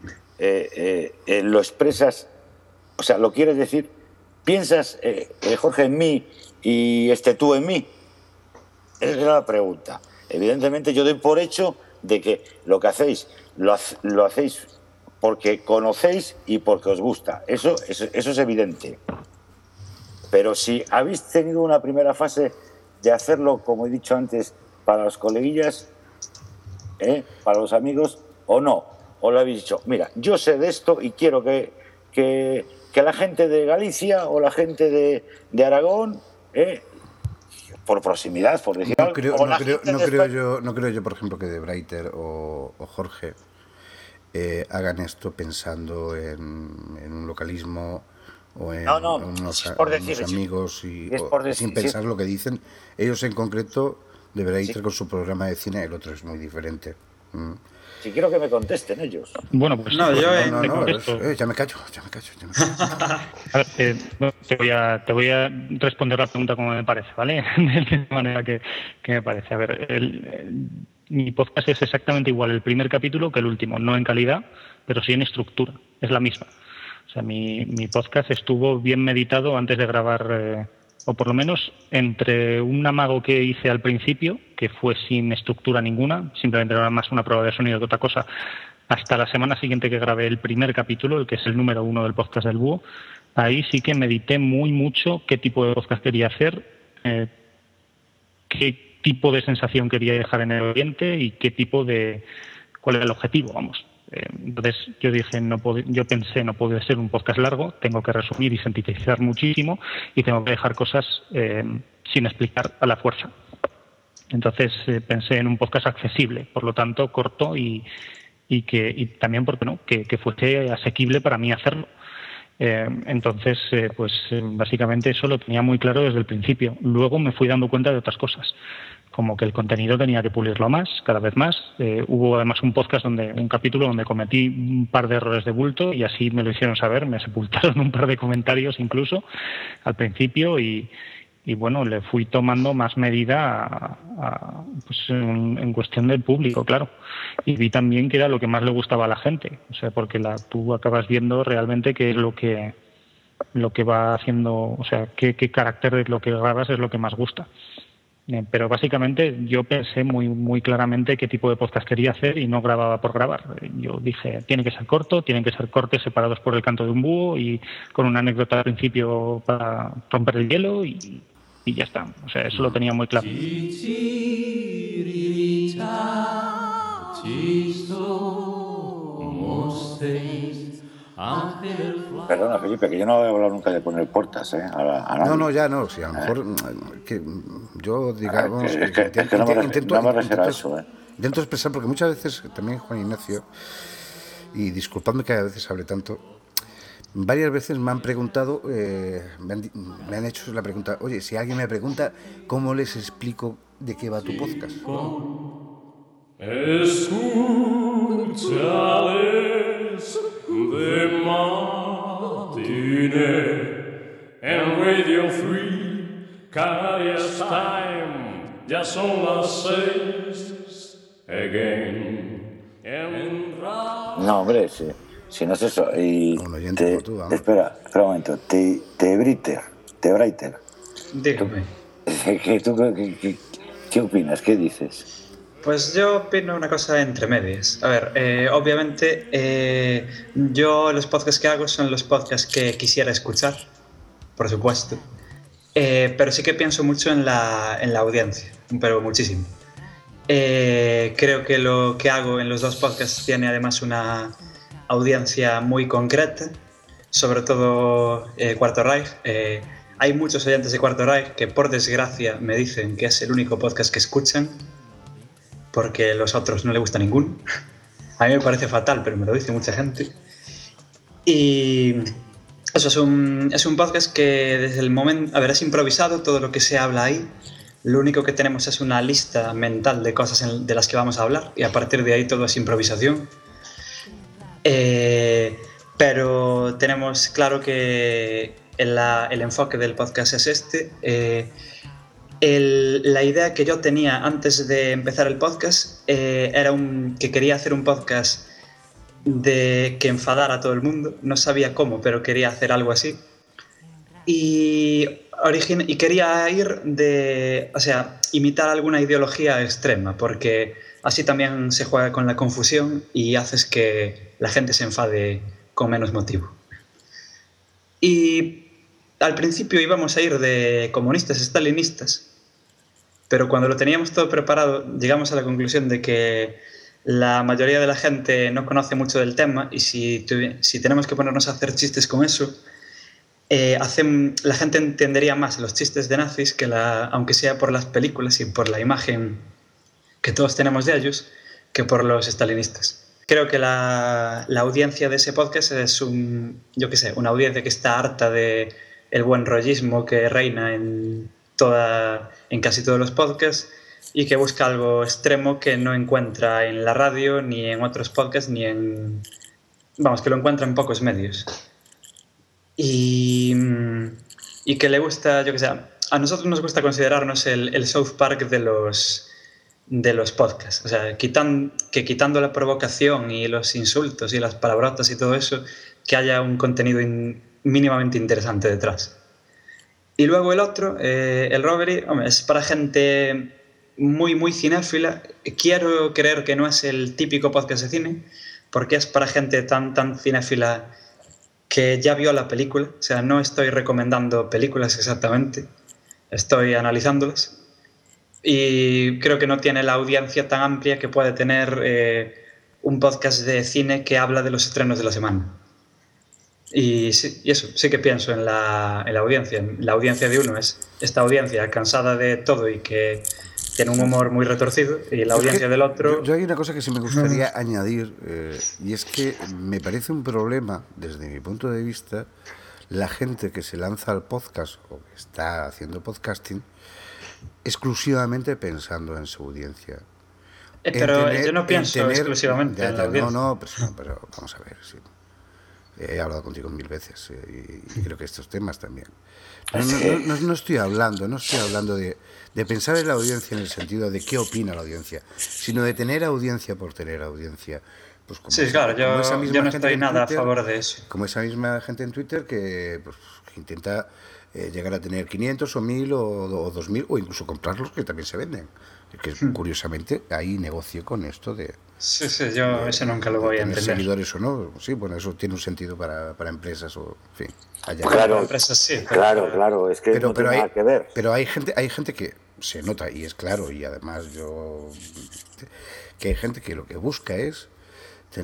lo expresas, o sea, lo quieres decir, piensas, Jorge, en mí y tú en mí. Esa era la pregunta. Evidentemente yo doy por hecho de que lo que hacéis lo hacéis porque conocéis y porque os gusta. Eso es evidente. Pero si habéis tenido una primera fase de hacerlo, como he dicho antes, para los coleguillas, para los amigos, o no, o lo habéis dicho, mira, yo sé de esto y quiero que la gente de Galicia o la gente de Aragón, por proximidad, por decir algo.
No creo yo, por ejemplo, que De Breiter o Jorge hagan esto pensando en un localismo o en unos amigos sin pensar lo que dicen. Ellos en concreto, De Breiter con su programa de cine, el otro es muy diferente.
Si quiero que me contesten ellos.
Pues
ya me callo.
A ver, te voy a responder la pregunta como me parece, ¿vale? De la manera que me parece. A ver, mi podcast es exactamente igual el primer capítulo que el último, no en calidad, pero sí en estructura, es la misma. O sea, mi podcast estuvo bien meditado antes de grabar, o por lo menos entre un amago que hice al principio, que fue sin estructura ninguna, simplemente era más una prueba de sonido que otra cosa, hasta la semana siguiente que grabé el primer capítulo, el que es el número 1 del podcast del Búho. Ahí sí que medité mucho qué tipo de podcast quería hacer, qué tipo de sensación quería dejar en el oyente y cuál era el objetivo, vamos. Entonces yo dije, yo pensé, no puede ser un podcast largo, tengo que resumir y sintetizar muchísimo y tengo que dejar cosas sin explicar a la fuerza. Entonces pensé en un podcast accesible, por lo tanto corto y también, ¿por qué no?, que fuese asequible para mí hacerlo. Entonces, básicamente eso lo tenía muy claro desde el principio. Luego me fui dando cuenta de otras cosas, como que el contenido tenía que pulirlo más, cada vez más. Hubo además un capítulo donde cometí un par de errores de bulto y así me lo hicieron saber, me sepultaron un par de comentarios incluso al principio y bueno, le fui tomando más medida en cuestión del público, claro. Y vi también que era lo que más le gustaba a la gente, o sea, porque tú acabas viendo realmente qué es lo que va haciendo, o sea, qué carácter de lo que grabas es lo que más gusta. Pero básicamente yo pensé muy claramente qué tipo de podcast quería hacer y no grababa por grabar. Yo dije, tiene que ser corto, tienen que ser cortes separados por el canto de un búho y con una anécdota al principio para romper el hielo y ya está. O sea, eso lo tenía muy claro.
Perdona, Felipe, que yo no he hablado nunca de poner puertas, ¿eh? A nadie.
No, ya no. Si a lo mejor que yo, digamos...
Es que no me refiero a eso, ¿eh?
Intento expresar, porque muchas veces, también Juan Ignacio, y disculpadme que a veces hable tanto, varias veces me han preguntado, me han hecho la pregunta, oye, si alguien me pregunta, ¿cómo les explico de qué va tu podcast?
Escuchales de matine en Radio 3, Canarias Time, ya son las 6 again.
No, hombre, si no es eso. Y espera un momento. Tebriter.
Dígame.
¿Qué opinas? ¿Qué dices?
Pues yo opino una cosa entre medias. A ver, obviamente yo los podcasts que hago son los podcasts que quisiera escuchar, por supuesto. Pero sí que pienso mucho en la audiencia, pero muchísimo. Creo que lo que hago en los dos podcasts tiene además una audiencia muy concreta, sobre todo Cuarto Reich. Hay muchos oyentes de Cuarto Reich que por desgracia me dicen que es el único podcast que escuchan, porque los otros no le gusta ninguno. A mí me parece fatal, pero me lo dice mucha gente. Y eso es un podcast que desde el momento... A ver, es improvisado todo lo que se habla ahí. Lo único que tenemos es una lista mental de cosas de las que vamos a hablar, y a partir de ahí todo es improvisación. Pero tenemos claro que el enfoque del podcast es este. La idea que yo tenía antes de empezar el podcast era que quería hacer un podcast que enfadara a todo el mundo. No sabía cómo, pero quería hacer algo así. Y quería imitar alguna ideología extrema, porque así también se juega con la confusión y haces que la gente se enfade con menos motivo. Y al principio íbamos a ir de comunistas stalinistas, pero cuando lo teníamos todo preparado llegamos a la conclusión de que la mayoría de la gente no conoce mucho del tema, y si tenemos que ponernos a hacer chistes con eso, la gente entendería más los chistes de nazis, aunque sea por las películas y por la imagen que todos tenemos de ellos, que por los estalinistas. Creo que la audiencia de ese podcast es una audiencia que está harta de el buen rollismo que reina en casi todos los podcasts, y que busca algo extremo que no encuentra en la radio, ni en otros podcasts, que lo encuentra en pocos medios. Y que le gusta, a nosotros nos gusta considerarnos el South Park de los podcasts. O sea, quitando la provocación y los insultos y las palabrotas y todo eso, que haya un contenido mínimamente interesante detrás. Y luego el otro, el Robbery, es para gente muy, muy cinéfila. Quiero creer que no es el típico podcast de cine, porque es para gente tan, tan cinéfila que ya vio la película. O sea, no estoy recomendando películas exactamente, estoy analizándolas. Y creo que no tiene la audiencia tan amplia que puede tener un podcast de cine que habla de los estrenos de la semana. Y eso, sí que pienso en la audiencia. La audiencia de uno es esta audiencia cansada de todo y que tiene un humor muy retorcido, y la audiencia del otro...
Yo hay una cosa que sí me gustaría añadir, y es que me parece un problema, desde mi punto de vista, la gente que se lanza al podcast o que está haciendo podcasting exclusivamente pensando en su audiencia.
Pero yo no pienso exclusivamente en la audiencia.
No, pero vamos a ver, sí. He hablado contigo 1000 veces y creo que estos temas también. No estoy hablando de pensar en la audiencia en el sentido de qué opina la audiencia, sino de tener audiencia por tener audiencia. Pues
claro, yo no estoy nada a favor de eso.
Como esa misma gente en Twitter que intenta llegar a tener 500 o 1000 o 2000 o incluso comprarlos, que también se venden. Que curiosamente hay negocio con esto de...
Sí, yo eso nunca lo voy a entender.
Seguidores o no, sí, bueno, eso tiene un sentido para empresas o, en fin.
Claro,
empresas sí.
Claro, es que no tiene nada que ver.
Pero hay gente que se nota, y es claro, y además que hay gente que lo que busca es tener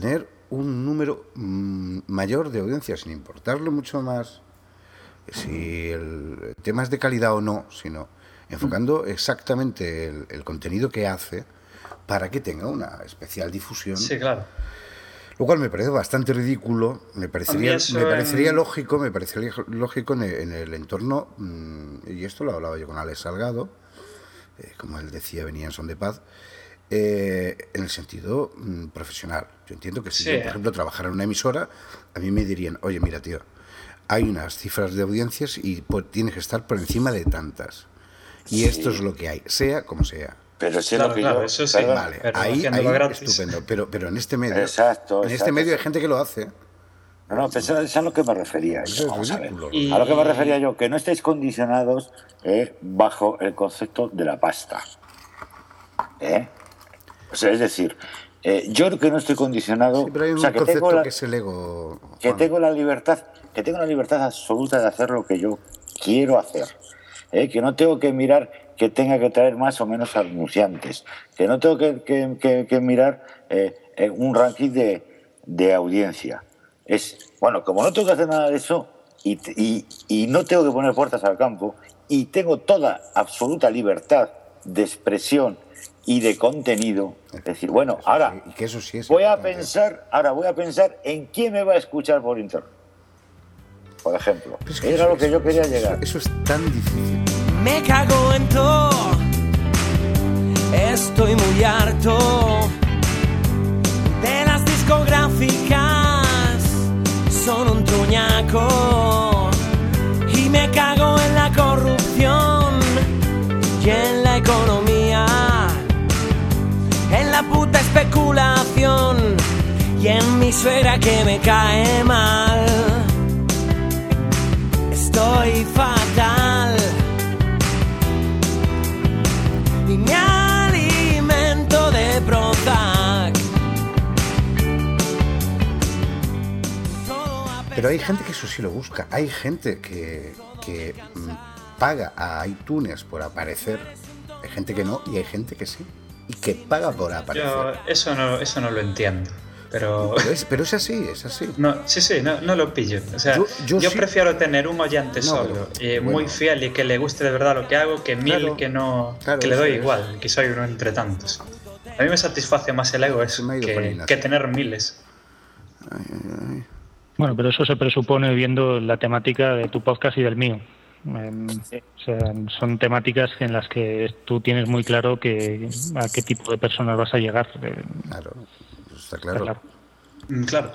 un número mayor de audiencias, sin importarle mucho más si el tema es de calidad o no, sino enfocando exactamente el contenido que hace para que tenga una especial difusión.
Sí, claro.
Lo cual me parece bastante ridículo, me parecería lógico en el entorno, y esto lo hablaba yo con Alex Salgado, como él decía, venía en son de paz, en el sentido profesional. Yo entiendo que si yo, por ejemplo, trabajara en una emisora, a mí me dirían, oye, mira, tío, hay unas cifras de audiencias y tienes que estar por encima de tantas. Y esto es lo que hay, sea como sea.
Pero si es lo que yo...
Eso sí,
vale, ahí estupendo. Pero en este medio...
Exacto.
Este medio hay gente que lo hace.
No, pero eso es a lo que me refería yo.
Eso es ridículo.
A lo que me refería yo, que no estéis condicionados bajo el concepto de la pasta. O sea, es decir, yo que no estoy condicionado...
Sí, pero hay un concepto que es el ego. Juan.
Que tengo la libertad absoluta de hacer lo que yo quiero hacer. Que no tengo que mirar que tenga que traer más o menos anunciantes, que no tengo que mirar un ranking de audiencia. Bueno, como no tengo que hacer nada de eso y no tengo que poner puertas al campo y tengo toda absoluta libertad de expresión y de contenido, es decir, bueno, ahora
y que eso sí es
voy a pensar en quién me va a escuchar por internet, por ejemplo. Es que era lo que yo quería llegar.
Eso es tan difícil.
Me cago en todo, estoy muy harto de las discográficas, son un truñaco, y me cago en la corrupción y en la economía, en la puta especulación y en mi suegra que me cae mal. Estoy fatal y me alimento de Prozac.
Pero hay gente que eso sí lo busca. Hay gente que paga a iTunes por aparecer. Hay gente que no y hay gente que sí. Y que paga por aparecer.
Yo eso no lo entiendo. Pero
es así, es así.
No, no lo pillo. O sea, yo sí prefiero tener un oyente solo, muy fiel y que le guste de verdad lo que hago, que mil que no, que le doy igual, que soy uno entre tantos. A mí me satisface más el ego eso que tener miles.
Bueno, pero eso se presupone viendo la temática de tu podcast y del mío. O sea, son temáticas en las que tú tienes muy claro a qué tipo de personas vas a llegar.
Claro. Está claro.
Claro.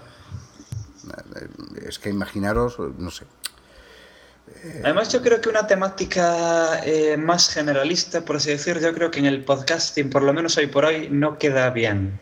Es que imaginaros, no sé.
Además, yo creo que una temática más generalista, por así decir, yo creo que en el podcasting, por lo menos hoy por hoy, no queda bien.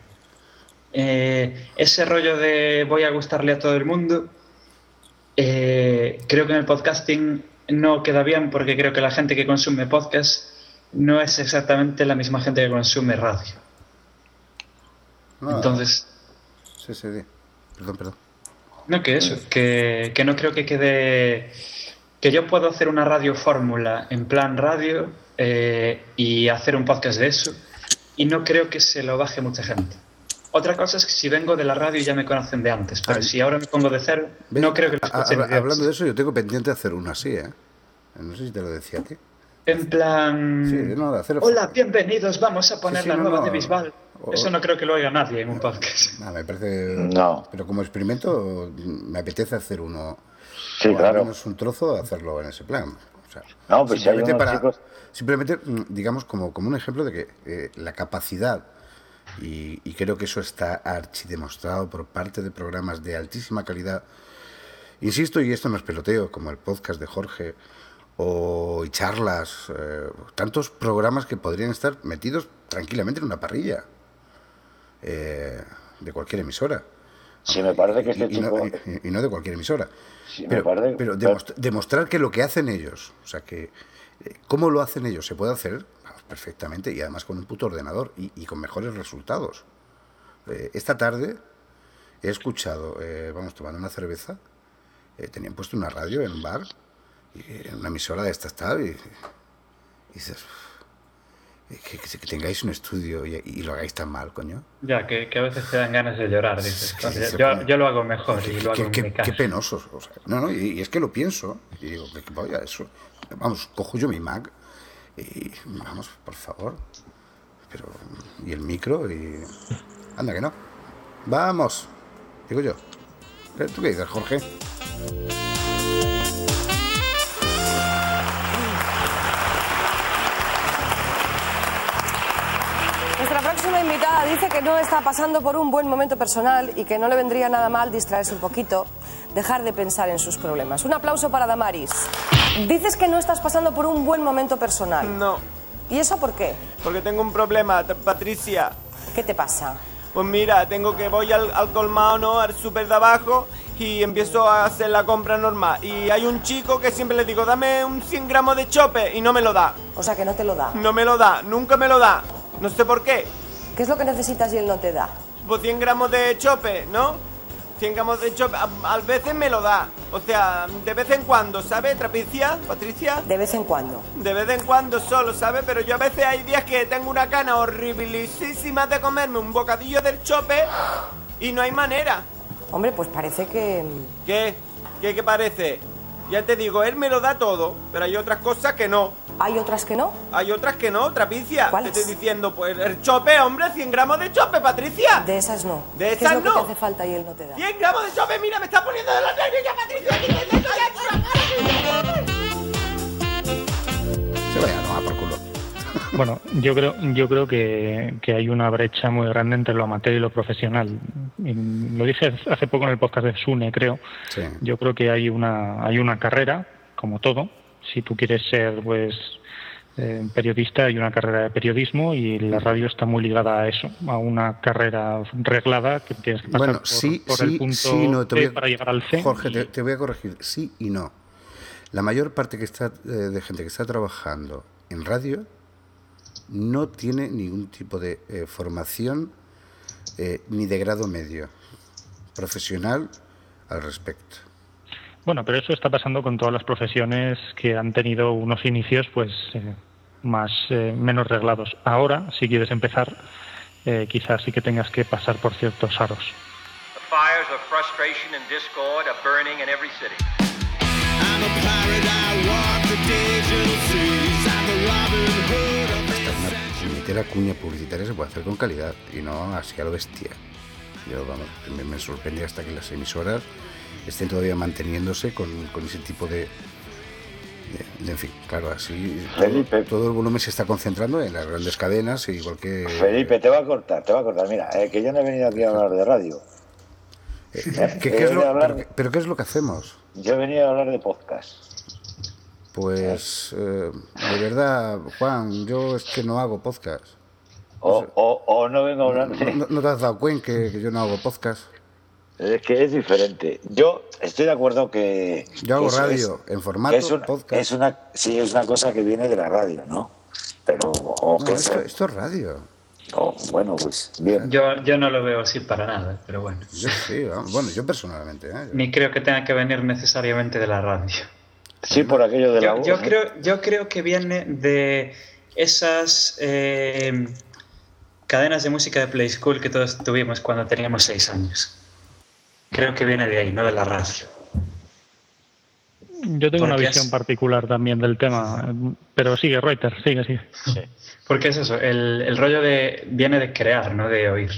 Ese rollo de voy a gustarle a todo el mundo, creo que en el podcasting no queda bien, porque creo que la gente que consume podcast no es exactamente la misma gente que consume radio. Entonces...
Sí. Perdón.
No, que eso, que no creo que quede... Que yo puedo hacer una radio fórmula en plan radio y hacer un podcast de eso, y no creo que se lo baje mucha gente. Otra cosa es que si vengo de la radio ya me conocen de antes, pero si ahora me pongo de cero, no creo que lo escuchen.
Hablando de eso, yo tengo pendiente de hacer una así, No sé si te lo decía a ti.
En plan...
Sí, de hacer...
Hola, bienvenidos, vamos a poner la nueva de Bisbal. Eso no creo que lo oiga nadie en un podcast.
Me parece...
No.
Pero como experimento, me apetece hacer uno.
Sí, claro.
Al menos un trozo, hacerlo en ese plan. O sea,
no, pues
simplemente, digamos, como un ejemplo de que la capacidad, y creo que eso está archidemostrado por parte de programas de altísima calidad, insisto, y esto no es peloteo, como el podcast de Jorge, o charlas, tantos programas que podrían estar metidos tranquilamente en una parrilla de cualquier emisora.
Sí, me parece que este tipo...
Y no de cualquier emisora.
Sí,
pero demostrar que lo que hacen ellos, o sea, que cómo lo hacen ellos se puede hacer perfectamente, y además con un puto ordenador y con mejores resultados. Esta tarde he escuchado, tomando una cerveza, tenían puesto una radio en un bar, y en una emisora de esta estaba, y dices... que tengáis un estudio y lo hagáis tan mal, coño.
Ya, que a veces te dan ganas de llorar, dices. Yo lo hago mejor y lo hago en mi casa.
Qué penosos. O sea, no, y es que lo pienso. Y digo, que vaya eso. Vamos, cojo yo mi Mac y vamos, por favor. Pero, y el micro y... Anda que no. Vamos. Digo yo. ¿Tú qué dices, Jorge?
Nuestra próxima invitada dice que no está pasando por un buen momento personal y que no le vendría nada mal distraerse un poquito, dejar de pensar en sus problemas. Un aplauso para Damaris. Dices que no estás pasando por un buen momento personal.
No.
¿Y eso por qué?
Porque tengo un problema, Patricia.
¿Qué te pasa?
Pues mira, voy al colmado, ¿no? Al súper de abajo y empiezo a hacer la compra normal. Y hay un chico que siempre le digo, dame un 100 gramos de chope y no me lo da.
O sea, que no te lo da.
No me lo da, nunca me lo da. No sé por qué.
¿Qué es lo que necesitas y él no te da?
Pues 100 gramos de chope, ¿no? 100 gramos de chope, a veces me lo da. O sea, de vez en cuando, ¿sabes, Trapicia, Patricia?
De vez en cuando.
De vez en cuando solo, ¿sabes? Pero yo a veces hay días que tengo una gana horribilísima de comerme un bocadillo del chope y no hay manera.
Hombre, pues parece que...
¿Qué? ¿Qué parece? Ya te digo, él me lo da todo, pero hay otras cosas que no.
¿Hay otras que no?
Hay otras que no, Trapicia.
¿Cuáles?
Te estoy diciendo, pues el chope, hombre, 100 gramos de chope, Patricia.
De esas no.
De esas
¿Qué es lo que
no.
te hace falta y él no te da?
100 gramos de chope, mira, me está poniendo de los nervios ya, Patricia.
Se vaya a tomar por culo.
Bueno, yo creo que hay una brecha muy grande entre lo amateur y lo profesional. Y lo dije hace poco en el podcast de Sune, creo.
Sí.
Yo creo que hay una carrera, como todo. Si tú quieres ser periodista, hay una carrera de periodismo y la radio está muy ligada a eso, a una carrera reglada que tienes que pasar por el punto B para llegar al C.
Jorge, te voy a corregir, sí y no. La mayor parte de gente que está trabajando en radio no tiene ningún tipo de formación ni de grado medio profesional al respecto.
Bueno, pero eso está pasando con todas las profesiones que han tenido unos inicios pues menos reglados. Ahora, si quieres empezar, quizás sí que tengas que pasar por ciertos aros.
The fires of frustration and discord are burning in every city.
Hasta una puñetera cuña publicitaria se puede hacer con calidad y no así a lo bestia. Yo, vamos, me sorprende hasta que las emisoras estén todavía manteniéndose con ese tipo de en fin, claro, así todo el volumen se está concentrando en las grandes cadenas, igual que...
Felipe, te va a cortar, mira, que yo no he venido aquí a hablar de radio.
¿Pero qué es lo que hacemos?
Yo he venido a hablar de podcast.
Pues, de verdad, Juan, yo es que no hago podcast.
O no vengo a hablar de...
¿No te has dado cuenta que yo no hago podcast?
Es que es diferente. Yo estoy de acuerdo que...
Yo hago radio en formato podcast.
Es una cosa que viene de la radio, ¿no? Pero...
esto es radio.
Bueno, pues bien.
Yo no lo veo así para nada, pero bueno.
Yo sí, bueno, yo personalmente.
Ni creo que tenga que venir necesariamente de la radio.
Sí, por aquello de la voz.
Yo creo que viene de esas cadenas de música de Play School que todos tuvimos cuando teníamos 6 años. Creo que viene de ahí, no de la radio.
Yo tengo una visión particular también del tema, pero sigue, Reuters, sigue. Sí.
Porque es eso, el rollo viene de crear, no de oír.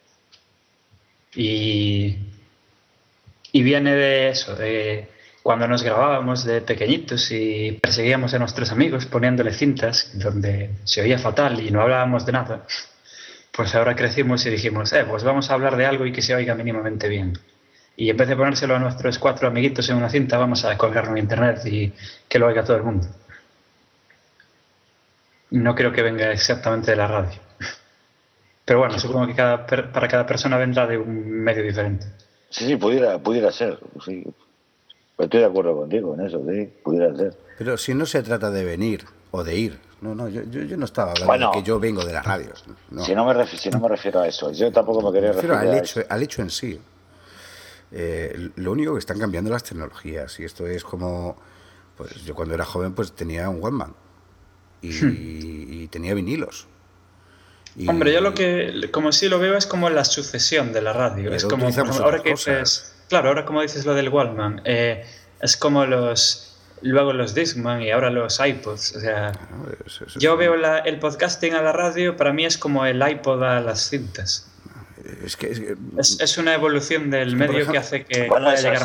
Y viene de eso, de cuando nos grabábamos de pequeñitos y perseguíamos a nuestros amigos poniéndole cintas donde se oía fatal y no hablábamos de nada. Pues ahora crecimos y dijimos, pues vamos a hablar de algo y que se oiga mínimamente bien. Y en vez de ponérselo a nuestros 4 amiguitos en una cinta, vamos a colgarlo en internet y que lo oiga todo el mundo. No creo que venga exactamente de la radio. Pero bueno, supongo que para cada persona vendrá de un medio diferente.
Sí, pudiera ser. Sí. Estoy de acuerdo contigo en eso, sí, pudiera ser.
Pero si no se trata de venir o de ir. No, yo no estaba hablando de que yo vengo de la radio. No.
Si no me refiero a eso. Yo tampoco me quería referir a eso.
Al hecho en sí. Lo único que están cambiando las tecnologías. Y esto es como... Pues yo cuando era joven pues tenía un Walkman. y tenía vinilos.
Hombre, yo como sí lo veo es como la sucesión de la radio. Es como, por ejemplo, ahora que dices, claro, ahora como dices lo del Walkman, es como luego los Discman y ahora los iPods. O sea, yo veo el podcasting a la radio, para mí es como el iPod a las cintas. Es una evolución del medio que hace que pueda llegar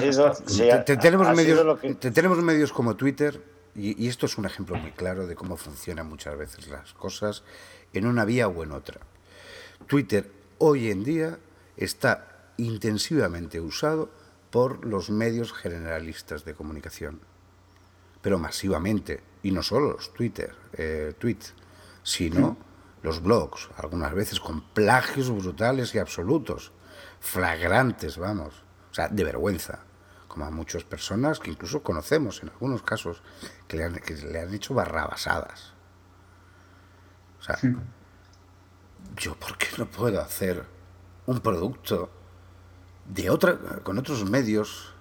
tenemos medios como Twitter, y esto es un ejemplo muy claro de cómo funcionan muchas veces las cosas en una vía o en otra. Twitter hoy en día está intensivamente usado por los medios generalistas de comunicación, pero masivamente, y no solo los tweets, sino los blogs, algunas veces con plagios brutales y absolutos, flagrantes, vamos, o sea, de vergüenza, como a muchas personas que incluso conocemos en algunos casos que le han hecho barrabasadas. O sea, ¿yo por qué no puedo hacer un producto con otros medios,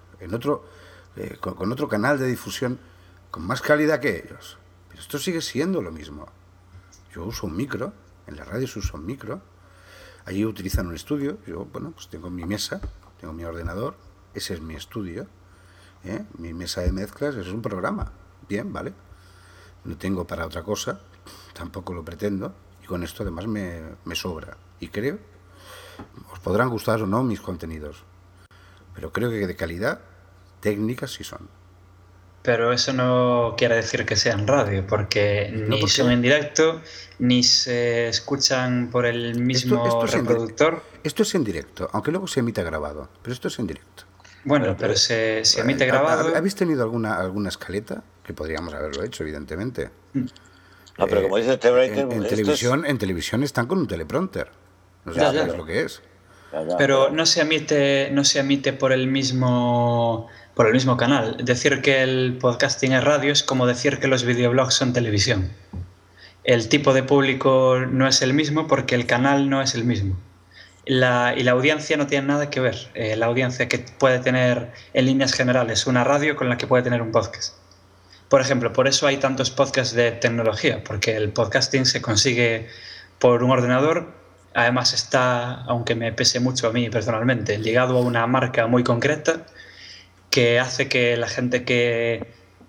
con otro canal de difusión con más calidad que ellos? Pero esto sigue siendo lo mismo. Yo uso un micro, en la radio se usa un micro, allí utilizan un estudio, yo, pues tengo mi mesa, tengo mi ordenador, ese es mi estudio, mi mesa de mezclas es un programa, bien, vale, no tengo para otra cosa, tampoco lo pretendo, y con esto además me sobra, y creo, os podrán gustar o no mis contenidos, pero creo que de calidad técnica sí son.
Pero eso no quiere decir que sean radio, porque ni son en directo, ni se escuchan por el mismo reproductor.
Esto es en directo, aunque luego se emite grabado, pero esto es en directo.
Bueno, pero se emite grabado.
¿Habéis tenido alguna escaleta? Que podríamos haberlo hecho, evidentemente.
No, pero como dice
en televisión están con un teleprompter. No sabes lo que es.
Pero no se emite por el mismo canal. Decir que el podcasting es radio es como decir que los videoblogs son televisión. El tipo de público no es el mismo porque el canal no es el mismo. Y la audiencia no tiene nada que ver. La audiencia que puede tener en líneas generales una radio con la que puede tener un podcast. Por ejemplo, por eso hay tantos podcasts de tecnología, porque el podcasting se consigue por un ordenador. Además está, aunque me pese mucho a mí personalmente, ligado a una marca muy concreta que hace que la gente que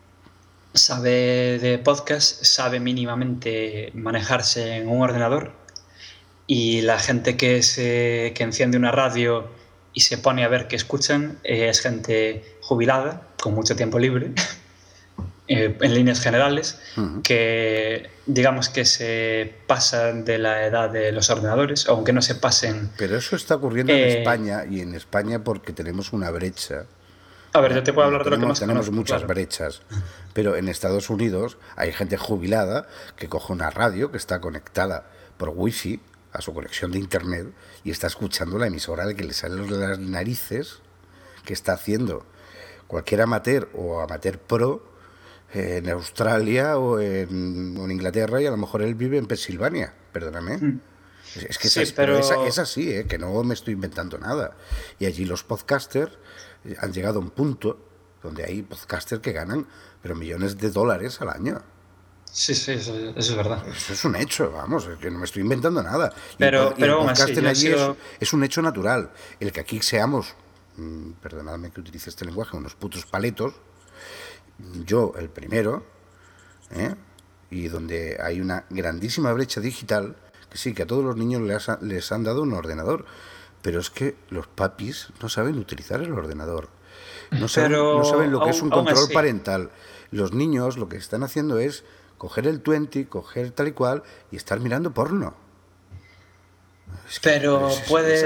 sabe de podcast sabe mínimamente manejarse en un ordenador, y la gente que enciende una radio y se pone a ver qué escuchan es gente jubilada, con mucho tiempo libre, en líneas generales, que digamos que se pasan de la edad de los ordenadores, aunque no se pasen.
Pero eso está ocurriendo en España, y en España porque tenemos una brecha.
A ver, yo te puedo hablar de lo que más
tenemos
conozco,
muchas
claro.
brechas, pero en Estados Unidos hay gente jubilada que coge una radio que está conectada por wifi a su conexión de internet y está escuchando la emisora de que le salen de las narices que está haciendo cualquier amateur o amateur pro en Australia o en Inglaterra, y a lo mejor él vive en Pensilvania, perdóname. Es que
sí,
pero es así, que no me estoy inventando nada. Y allí los podcasters han llegado a un punto donde hay podcasters que ganan pero millones de dólares al año.
Sí, eso es verdad.
Eso es un hecho, vamos, es que no me estoy inventando nada.
Pero
el
aún así,
podcasting allí es un hecho natural. El que aquí seamos, perdonadme que utilice este lenguaje, unos putos paletos, yo el primero, y donde hay una grandísima brecha digital, que sí, que a todos los niños les han dado un ordenador, pero es que los papis no saben utilizar el ordenador, no saben lo que es un control parental. Los niños lo que están haciendo es coger el 20, coger tal y cual y estar mirando porno.
Pero puedes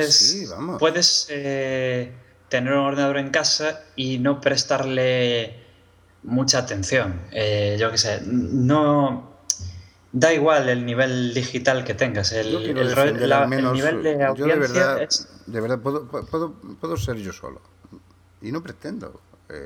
tener un ordenador en casa y no prestarle mucha atención. Yo qué sé, no da igual el nivel digital que tengas. El nivel de audiencia
de verdad puedo ser yo solo, y no pretendo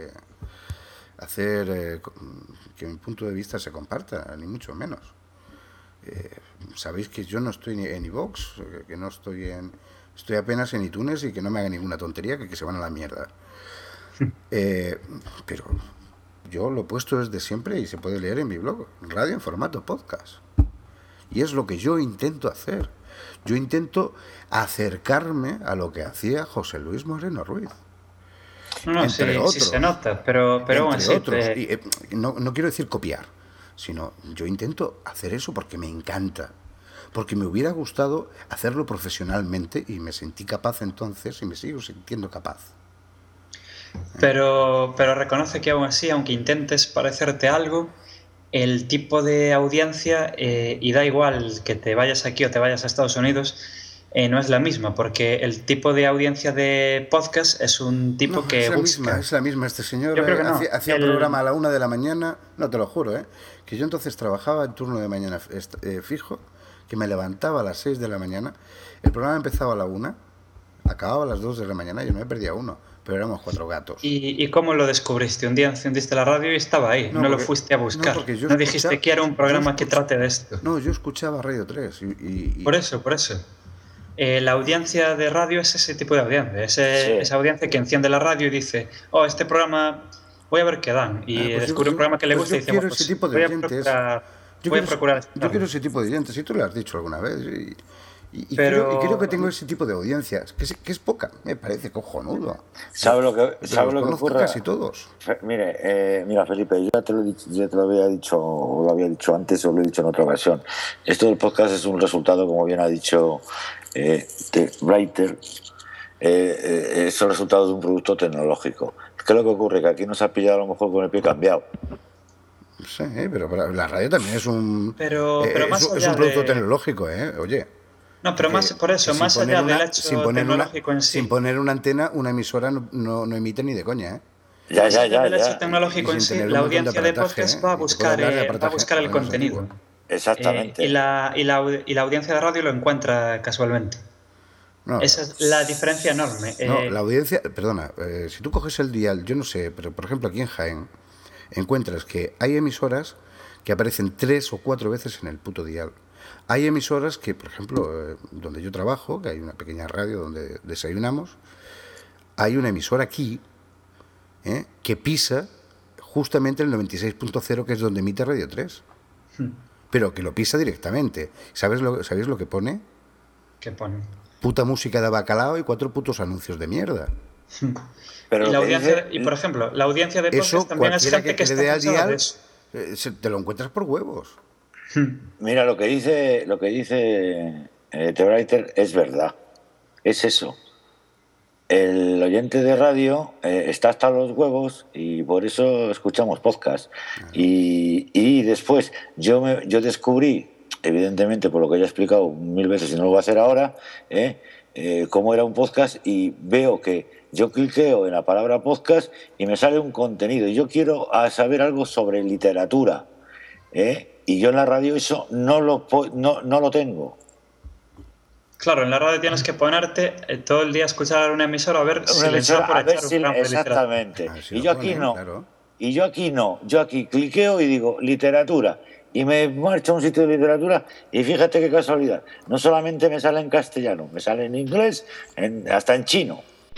hacer que mi punto de vista se comparta, ni mucho menos. Sabéis que yo no estoy en iVoox, que no estoy apenas en iTunes, y que no me haga ninguna tontería, que se van a la mierda. Pero yo lo he puesto desde siempre y se puede leer en mi blog, radio en formato podcast. Y es lo que yo intento hacer. Yo intento acercarme a lo que hacía José Luis Moreno Ruiz.
No,
entre otros,
sí se nota, pero aún así...
otros. No quiero decir copiar, sino yo intento hacer eso porque me encanta. Porque me hubiera gustado hacerlo profesionalmente y me sentí capaz entonces y me sigo sintiendo capaz.
Pero reconoce que aún así, aunque intentes parecerte algo, el tipo de audiencia, y da igual que te vayas aquí o te vayas a Estados Unidos, no es la misma, porque el tipo de audiencia de podcast es un tipo que busca...
Es la misma. Este señor
Yo creo que no.
hacía un programa a la 1 de la mañana, no te lo juro, que yo entonces trabajaba en turno de mañana fijo, que me levantaba a las 6 de la mañana, el programa empezaba a la 1, acababa a las 2 de la mañana, yo me perdía uno, pero éramos 4 gatos.
¿Y cómo lo descubriste? Un día encendiste la radio y estaba ahí, no lo fuiste a buscar, no dijiste que era un programa que trate de esto.
No, yo escuchaba Radio 3
Por eso. La audiencia de radio es ese tipo de audiencia, esa audiencia que enciende la radio y dice, este programa voy a ver qué dan, y descubre un programa que le gusta y dice,
ese tipo de oyentes.
Voy a procurar.
Yo quiero ese tipo de oyentes, y tú lo has dicho alguna vez, y creo que tengo ese tipo de audiencias, que es poca, me parece cojonudo.
¿Sabe lo que ocurre?
Casi todos.
Mira, Felipe, yo ya te lo había dicho, o lo había dicho antes, o lo he dicho en otra ocasión. Esto del podcast es un resultado, como bien ha dicho de Writer, es el resultado de un producto tecnológico. ¿Qué es lo que ocurre? Que aquí nos ha pillado a lo mejor con el pie cambiado.
Sí, pero la radio también es un producto tecnológico, oye.
No, pero más por eso, más allá del hecho tecnológico en sí.
Sin poner una antena, una emisora no emite ni de coña,
Ya. El hecho tecnológico en sí, la audiencia de podcast va a buscar el contenido.
Exactamente.
Y la audiencia de radio lo encuentra casualmente. Esa es la diferencia enorme.
La audiencia, perdona, si tú coges el dial, yo no sé, pero por ejemplo aquí en Jaén, encuentras que hay emisoras que aparecen 3 o 4 veces en el puto dial. Hay emisoras que, por ejemplo, donde yo trabajo, que hay una pequeña radio donde desayunamos, hay una emisora aquí que pisa justamente el 96.0, que es donde emite Radio 3. Pero que lo pisa directamente. ¿Sabéis lo que pone?
¿Qué pone?
Puta música de bacalao y 4 putos anuncios de mierda.
Pero por ejemplo, la audiencia de podcast también es gente que está pensada de eso.
Te lo encuentras por huevos.
Mira, lo que dice The Writer es verdad. Es eso. El oyente de radio está hasta los huevos y por eso escuchamos podcast. Y después yo descubrí, evidentemente por lo que ya he explicado 1000 veces y no lo voy a hacer ahora, cómo era un podcast, y veo que yo cliqueo en la palabra podcast y me sale un contenido. Y yo quiero saber algo sobre literatura. Y yo en la radio eso no lo tengo.
Claro, en la radio tienes que ponerte todo el día a escuchar una emisora a ver si les da por echar un programa de
exactamente.
literatura.
Y yo aquí no. Claro. Y yo aquí no. Yo aquí cliqueo y digo literatura. Y me marcho a un sitio de literatura y fíjate qué casualidad. No solamente me sale en castellano, me sale en inglés, hasta en chino.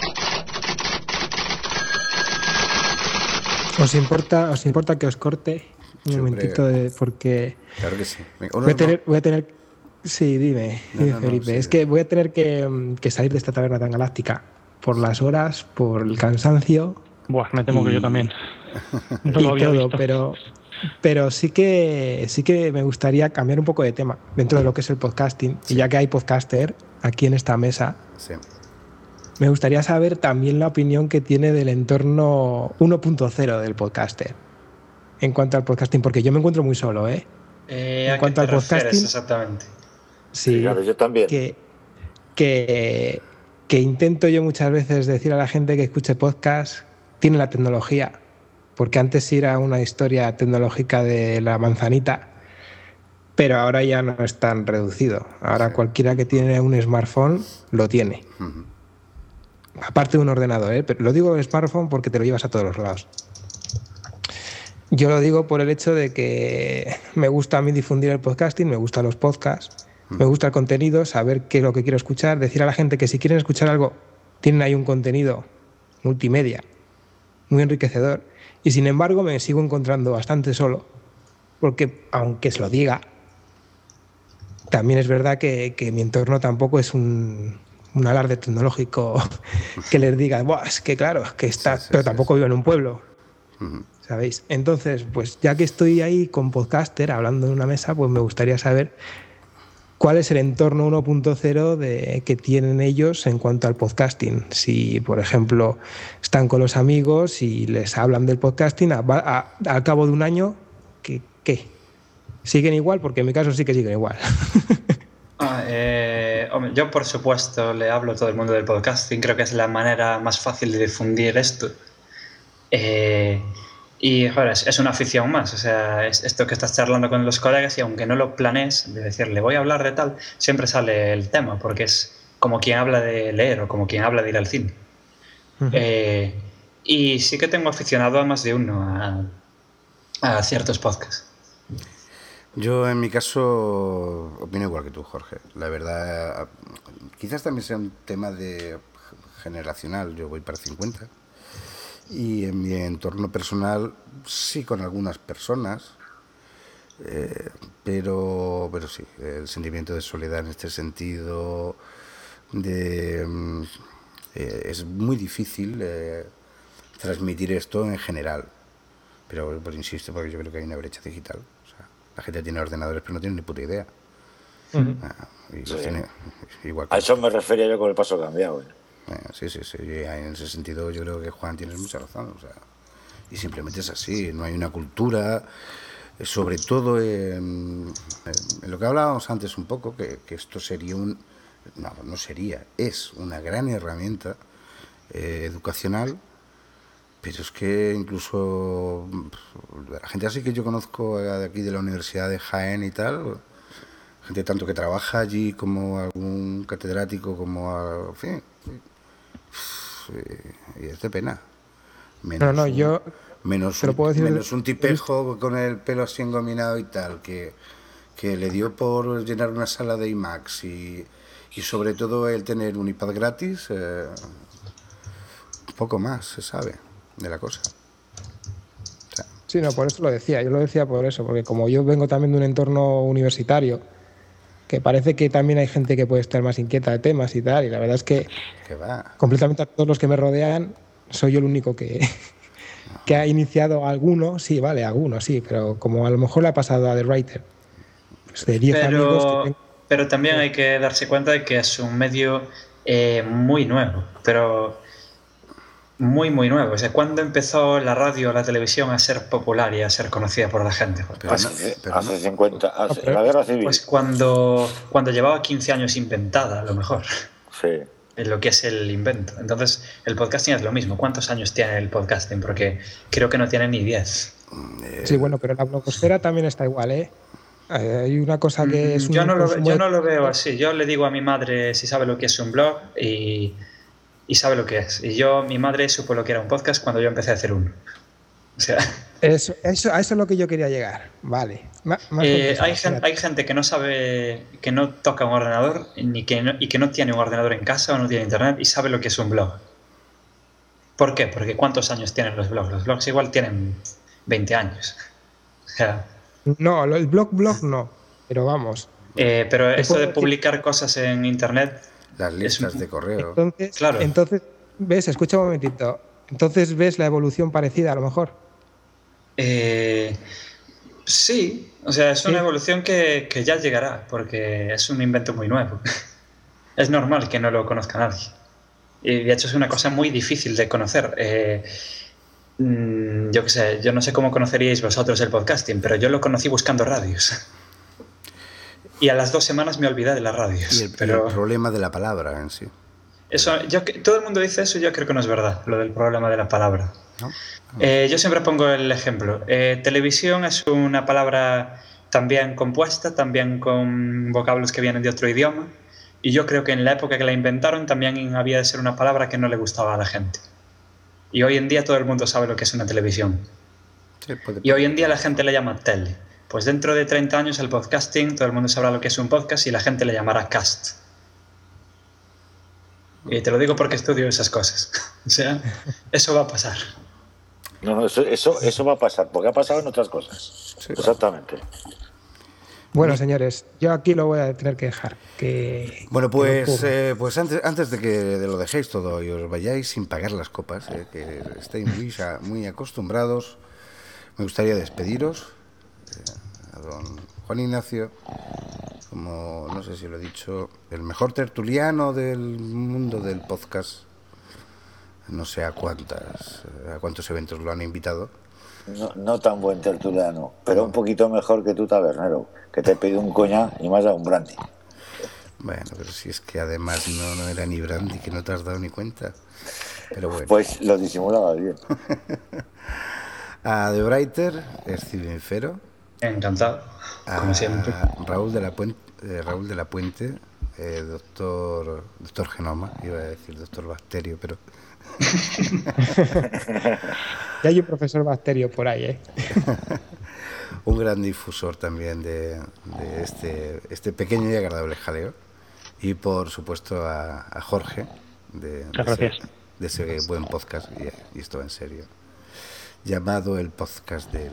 ¿Os importa que os corte un momentito? Porque
claro que sí.
Voy a tener sí, dime Felipe. Sí, es que voy a tener que salir de esta taberna tan galáctica por las horas, por el cansancio.
Buah, me temo que yo también.
No lo había visto. Pero sí que me gustaría cambiar un poco de tema dentro de lo que es el podcasting. Sí. Y ya que hay podcaster aquí en esta mesa, me gustaría saber también la opinión que tiene del entorno 1.0 del podcaster en cuanto al podcasting, porque yo me encuentro muy solo, en cuanto al podcasting,
exactamente.
Sí,
claro, yo también.
Que intento yo muchas veces decir a la gente que escuche podcast, tiene la tecnología, porque antes era una historia tecnológica de la manzanita, pero ahora ya no es tan reducido. Ahora cualquiera que tiene un smartphone lo tiene. Aparte de un ordenador, pero lo digo smartphone porque te lo llevas a todos los lados. Yo lo digo por el hecho de que me gusta a mí difundir el podcasting, me gustan los podcasts, me gusta el contenido, saber qué es lo que quiero escuchar, decir a la gente que si quieren escuchar algo, tienen ahí un contenido multimedia muy enriquecedor, Y sin embargo me sigo encontrando bastante solo, porque aunque se lo diga, también es verdad que mi entorno tampoco es un alarde tecnológico que les diga, "Buah, es que claro, es que está", pero tampoco vivo en un pueblo, ¿sabéis? Entonces, pues ya que estoy ahí con podcaster hablando en una mesa, pues me gustaría saber cuál es el entorno 1.0 que tienen ellos en cuanto al podcasting. Si, por ejemplo, están con los amigos y les hablan del podcasting, al cabo de un año, ¿qué? ¿Siguen igual? Porque en mi caso sí que siguen igual.
Hombre, yo, por supuesto, le hablo a todo el mundo del podcasting. Creo que es la manera más fácil de difundir esto. Y, joder, es una afición más. O sea, es esto que estás charlando con los colegas y aunque no lo planees, de decirle voy a hablar de tal, siempre sale el tema, porque es como quien habla de leer o como quien habla de ir al cine. Y sí que tengo aficionado a más de uno a ciertos podcasts.
Yo, en mi caso, opino igual que tú, Jorge. La verdad, quizás también sea un tema generacional. Yo voy para 50. Y en mi entorno personal, sí, con algunas personas. Pero sí, el sentimiento de soledad en este sentido es muy difícil transmitir esto en general. Pero insisto, porque yo creo que hay una brecha digital. La gente tiene ordenadores pero no tiene ni puta idea. Tiene, igual que...
A eso me refería yo con el paso cambiado.
Sí. En ese sentido yo creo que, Juan, tienes mucha razón. Y simplemente es así. No hay una cultura, sobre todo en lo que hablábamos antes un poco, que esto sería es una gran herramienta educacional. Pero es que incluso la gente así que yo conozco de aquí de la Universidad de Jaén y tal, gente tanto que trabaja allí como algún catedrático, como en fin, y es de pena. Menos un tipejo con el pelo así engominado y tal, que le dio por llenar una sala de IMAX y sobre todo el tener un iPad gratis, un poco más se sabe de la cosa.
Sí, no, por eso lo decía. Yo lo decía por eso, porque como yo vengo también de un entorno universitario, que parece que también hay gente que puede estar más inquieta de temas y tal, y la verdad es que completamente a todos los que me rodean soy yo el único que ha iniciado alguno, pero como a lo mejor le ha pasado a The Writer, pues de 10 amigos que tengo.
Pero también hay que darse cuenta de que es un medio muy nuevo, pero muy nuevo. O sea, ¿cuándo empezó la radio o la televisión a ser popular y a ser conocida por la gente?
Hace 50, la guerra civil.
Pues cuando llevaba 15 años inventada, a lo mejor.
Sí.
En lo que es el invento. Entonces, el podcasting es lo mismo. ¿Cuántos años tiene el podcasting? Porque creo que no tiene ni 10.
Sí, bueno, pero la blogosfera también está igual, ¿eh? Hay una cosa que es...
Yo no lo veo así. Yo le digo a mi madre si sabe lo que es un blog y sabe lo que es. Y mi madre supo lo que era un podcast cuando yo empecé a hacer uno. O sea...
a eso es lo que yo quería llegar. Vale.
Hay gente que no sabe, que no toca un ordenador y que no tiene un ordenador en casa o no tiene internet y sabe lo que es un blog. ¿Por qué? Porque ¿cuántos años tienen los blogs? Los blogs igual tienen 20 años. O sea...
No, el blog no. Pero vamos.
Pero eso de publicar cosas en internet...
Las listas de correo.
Entonces, ¿ves? Escucha un momentito. Entonces, ¿ves la evolución parecida a lo mejor?
Sí. O sea, es una evolución que ya llegará, porque es un invento muy nuevo. Es normal que no lo conozca nadie. Y de hecho es una cosa muy difícil de conocer. Yo qué sé, yo no sé cómo conoceríais vosotros el podcasting, pero yo lo conocí buscando radios. Y a las 2 semanas me olvidé de las radios.
Y el problema de la palabra en sí.
Todo el mundo dice eso, yo creo que no es verdad, lo del problema de la palabra. ¿No? Yo siempre pongo el ejemplo. Televisión es una palabra también compuesta, también con vocablos que vienen de otro idioma. Y yo creo que en la época que la inventaron también había de ser una palabra que no le gustaba a la gente. Y hoy en día todo el mundo sabe lo que es una televisión. Sí, y hoy en día la gente le llama tele. Pues dentro de 30 años el podcasting, todo el mundo sabrá lo que es un podcast y la gente le llamará cast. Y te lo digo porque estudio esas cosas. O sea, eso va a pasar.
No, eso va a pasar, porque ha pasado en otras cosas. Sí, exactamente.
Bueno, señores, yo aquí lo voy a tener que dejar.
Bueno, pues antes de que lo dejéis todo y os vayáis sin pagar las copas, que estáis muy acostumbrados, me gustaría despediros a don Juan Ignacio, como no sé si lo he dicho, el mejor tertuliano del mundo del podcast. No sé a cuántos eventos lo han invitado.
No tan buen tertuliano, pero un poquito mejor que tú, tabernero, que te he pedido un coñac y más a un brandy.
Bueno, pero si es que además no era ni brandy, que no te has dado ni cuenta. Pero bueno.
Pues lo disimulaba bien.
A The Brighter, Steven Fero.
Encantado, como siempre.
Raúl de la Puente, doctor Genoma, iba a decir doctor Bacterio, pero...
Ya hay un profesor Bacterio por ahí,
Un gran difusor también de este pequeño y agradable jaleo. Y por supuesto a Jorge de ese buen podcast, y esto en serio, llamado el podcast del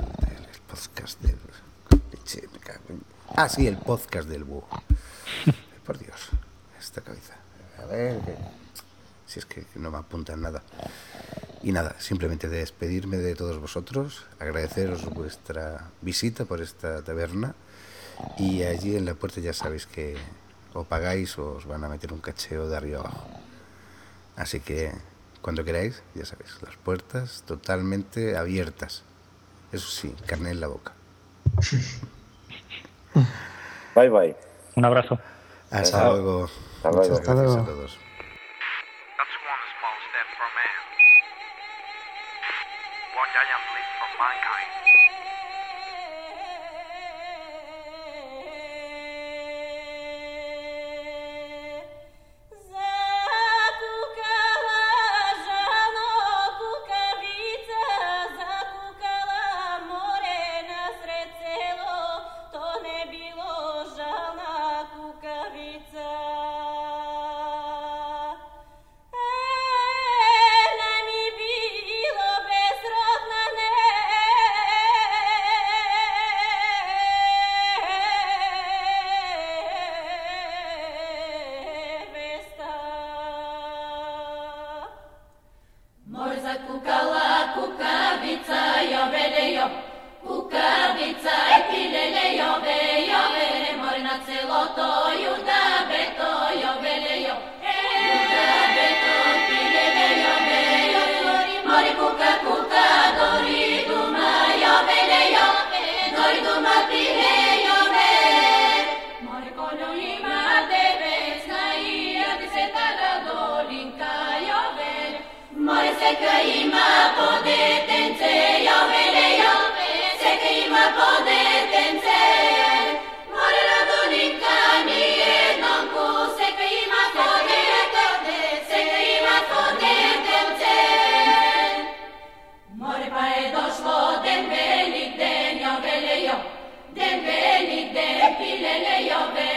el podcast del búho. Por Dios, esta cabeza. A ver, si es que no me apuntan nada. Y nada, simplemente despedirme de todos vosotros, agradeceros vuestra visita por esta taberna, y allí en la puerta ya sabéis que o pagáis o os van a meter un cacheo de arriba abajo. Así que cuando queráis, ya sabéis, las puertas totalmente abiertas. Eso sí, carne en la boca.
Bye bye.
Un abrazo.
Hasta luego. Muchas gracias a todos.
Den velik den pilele jo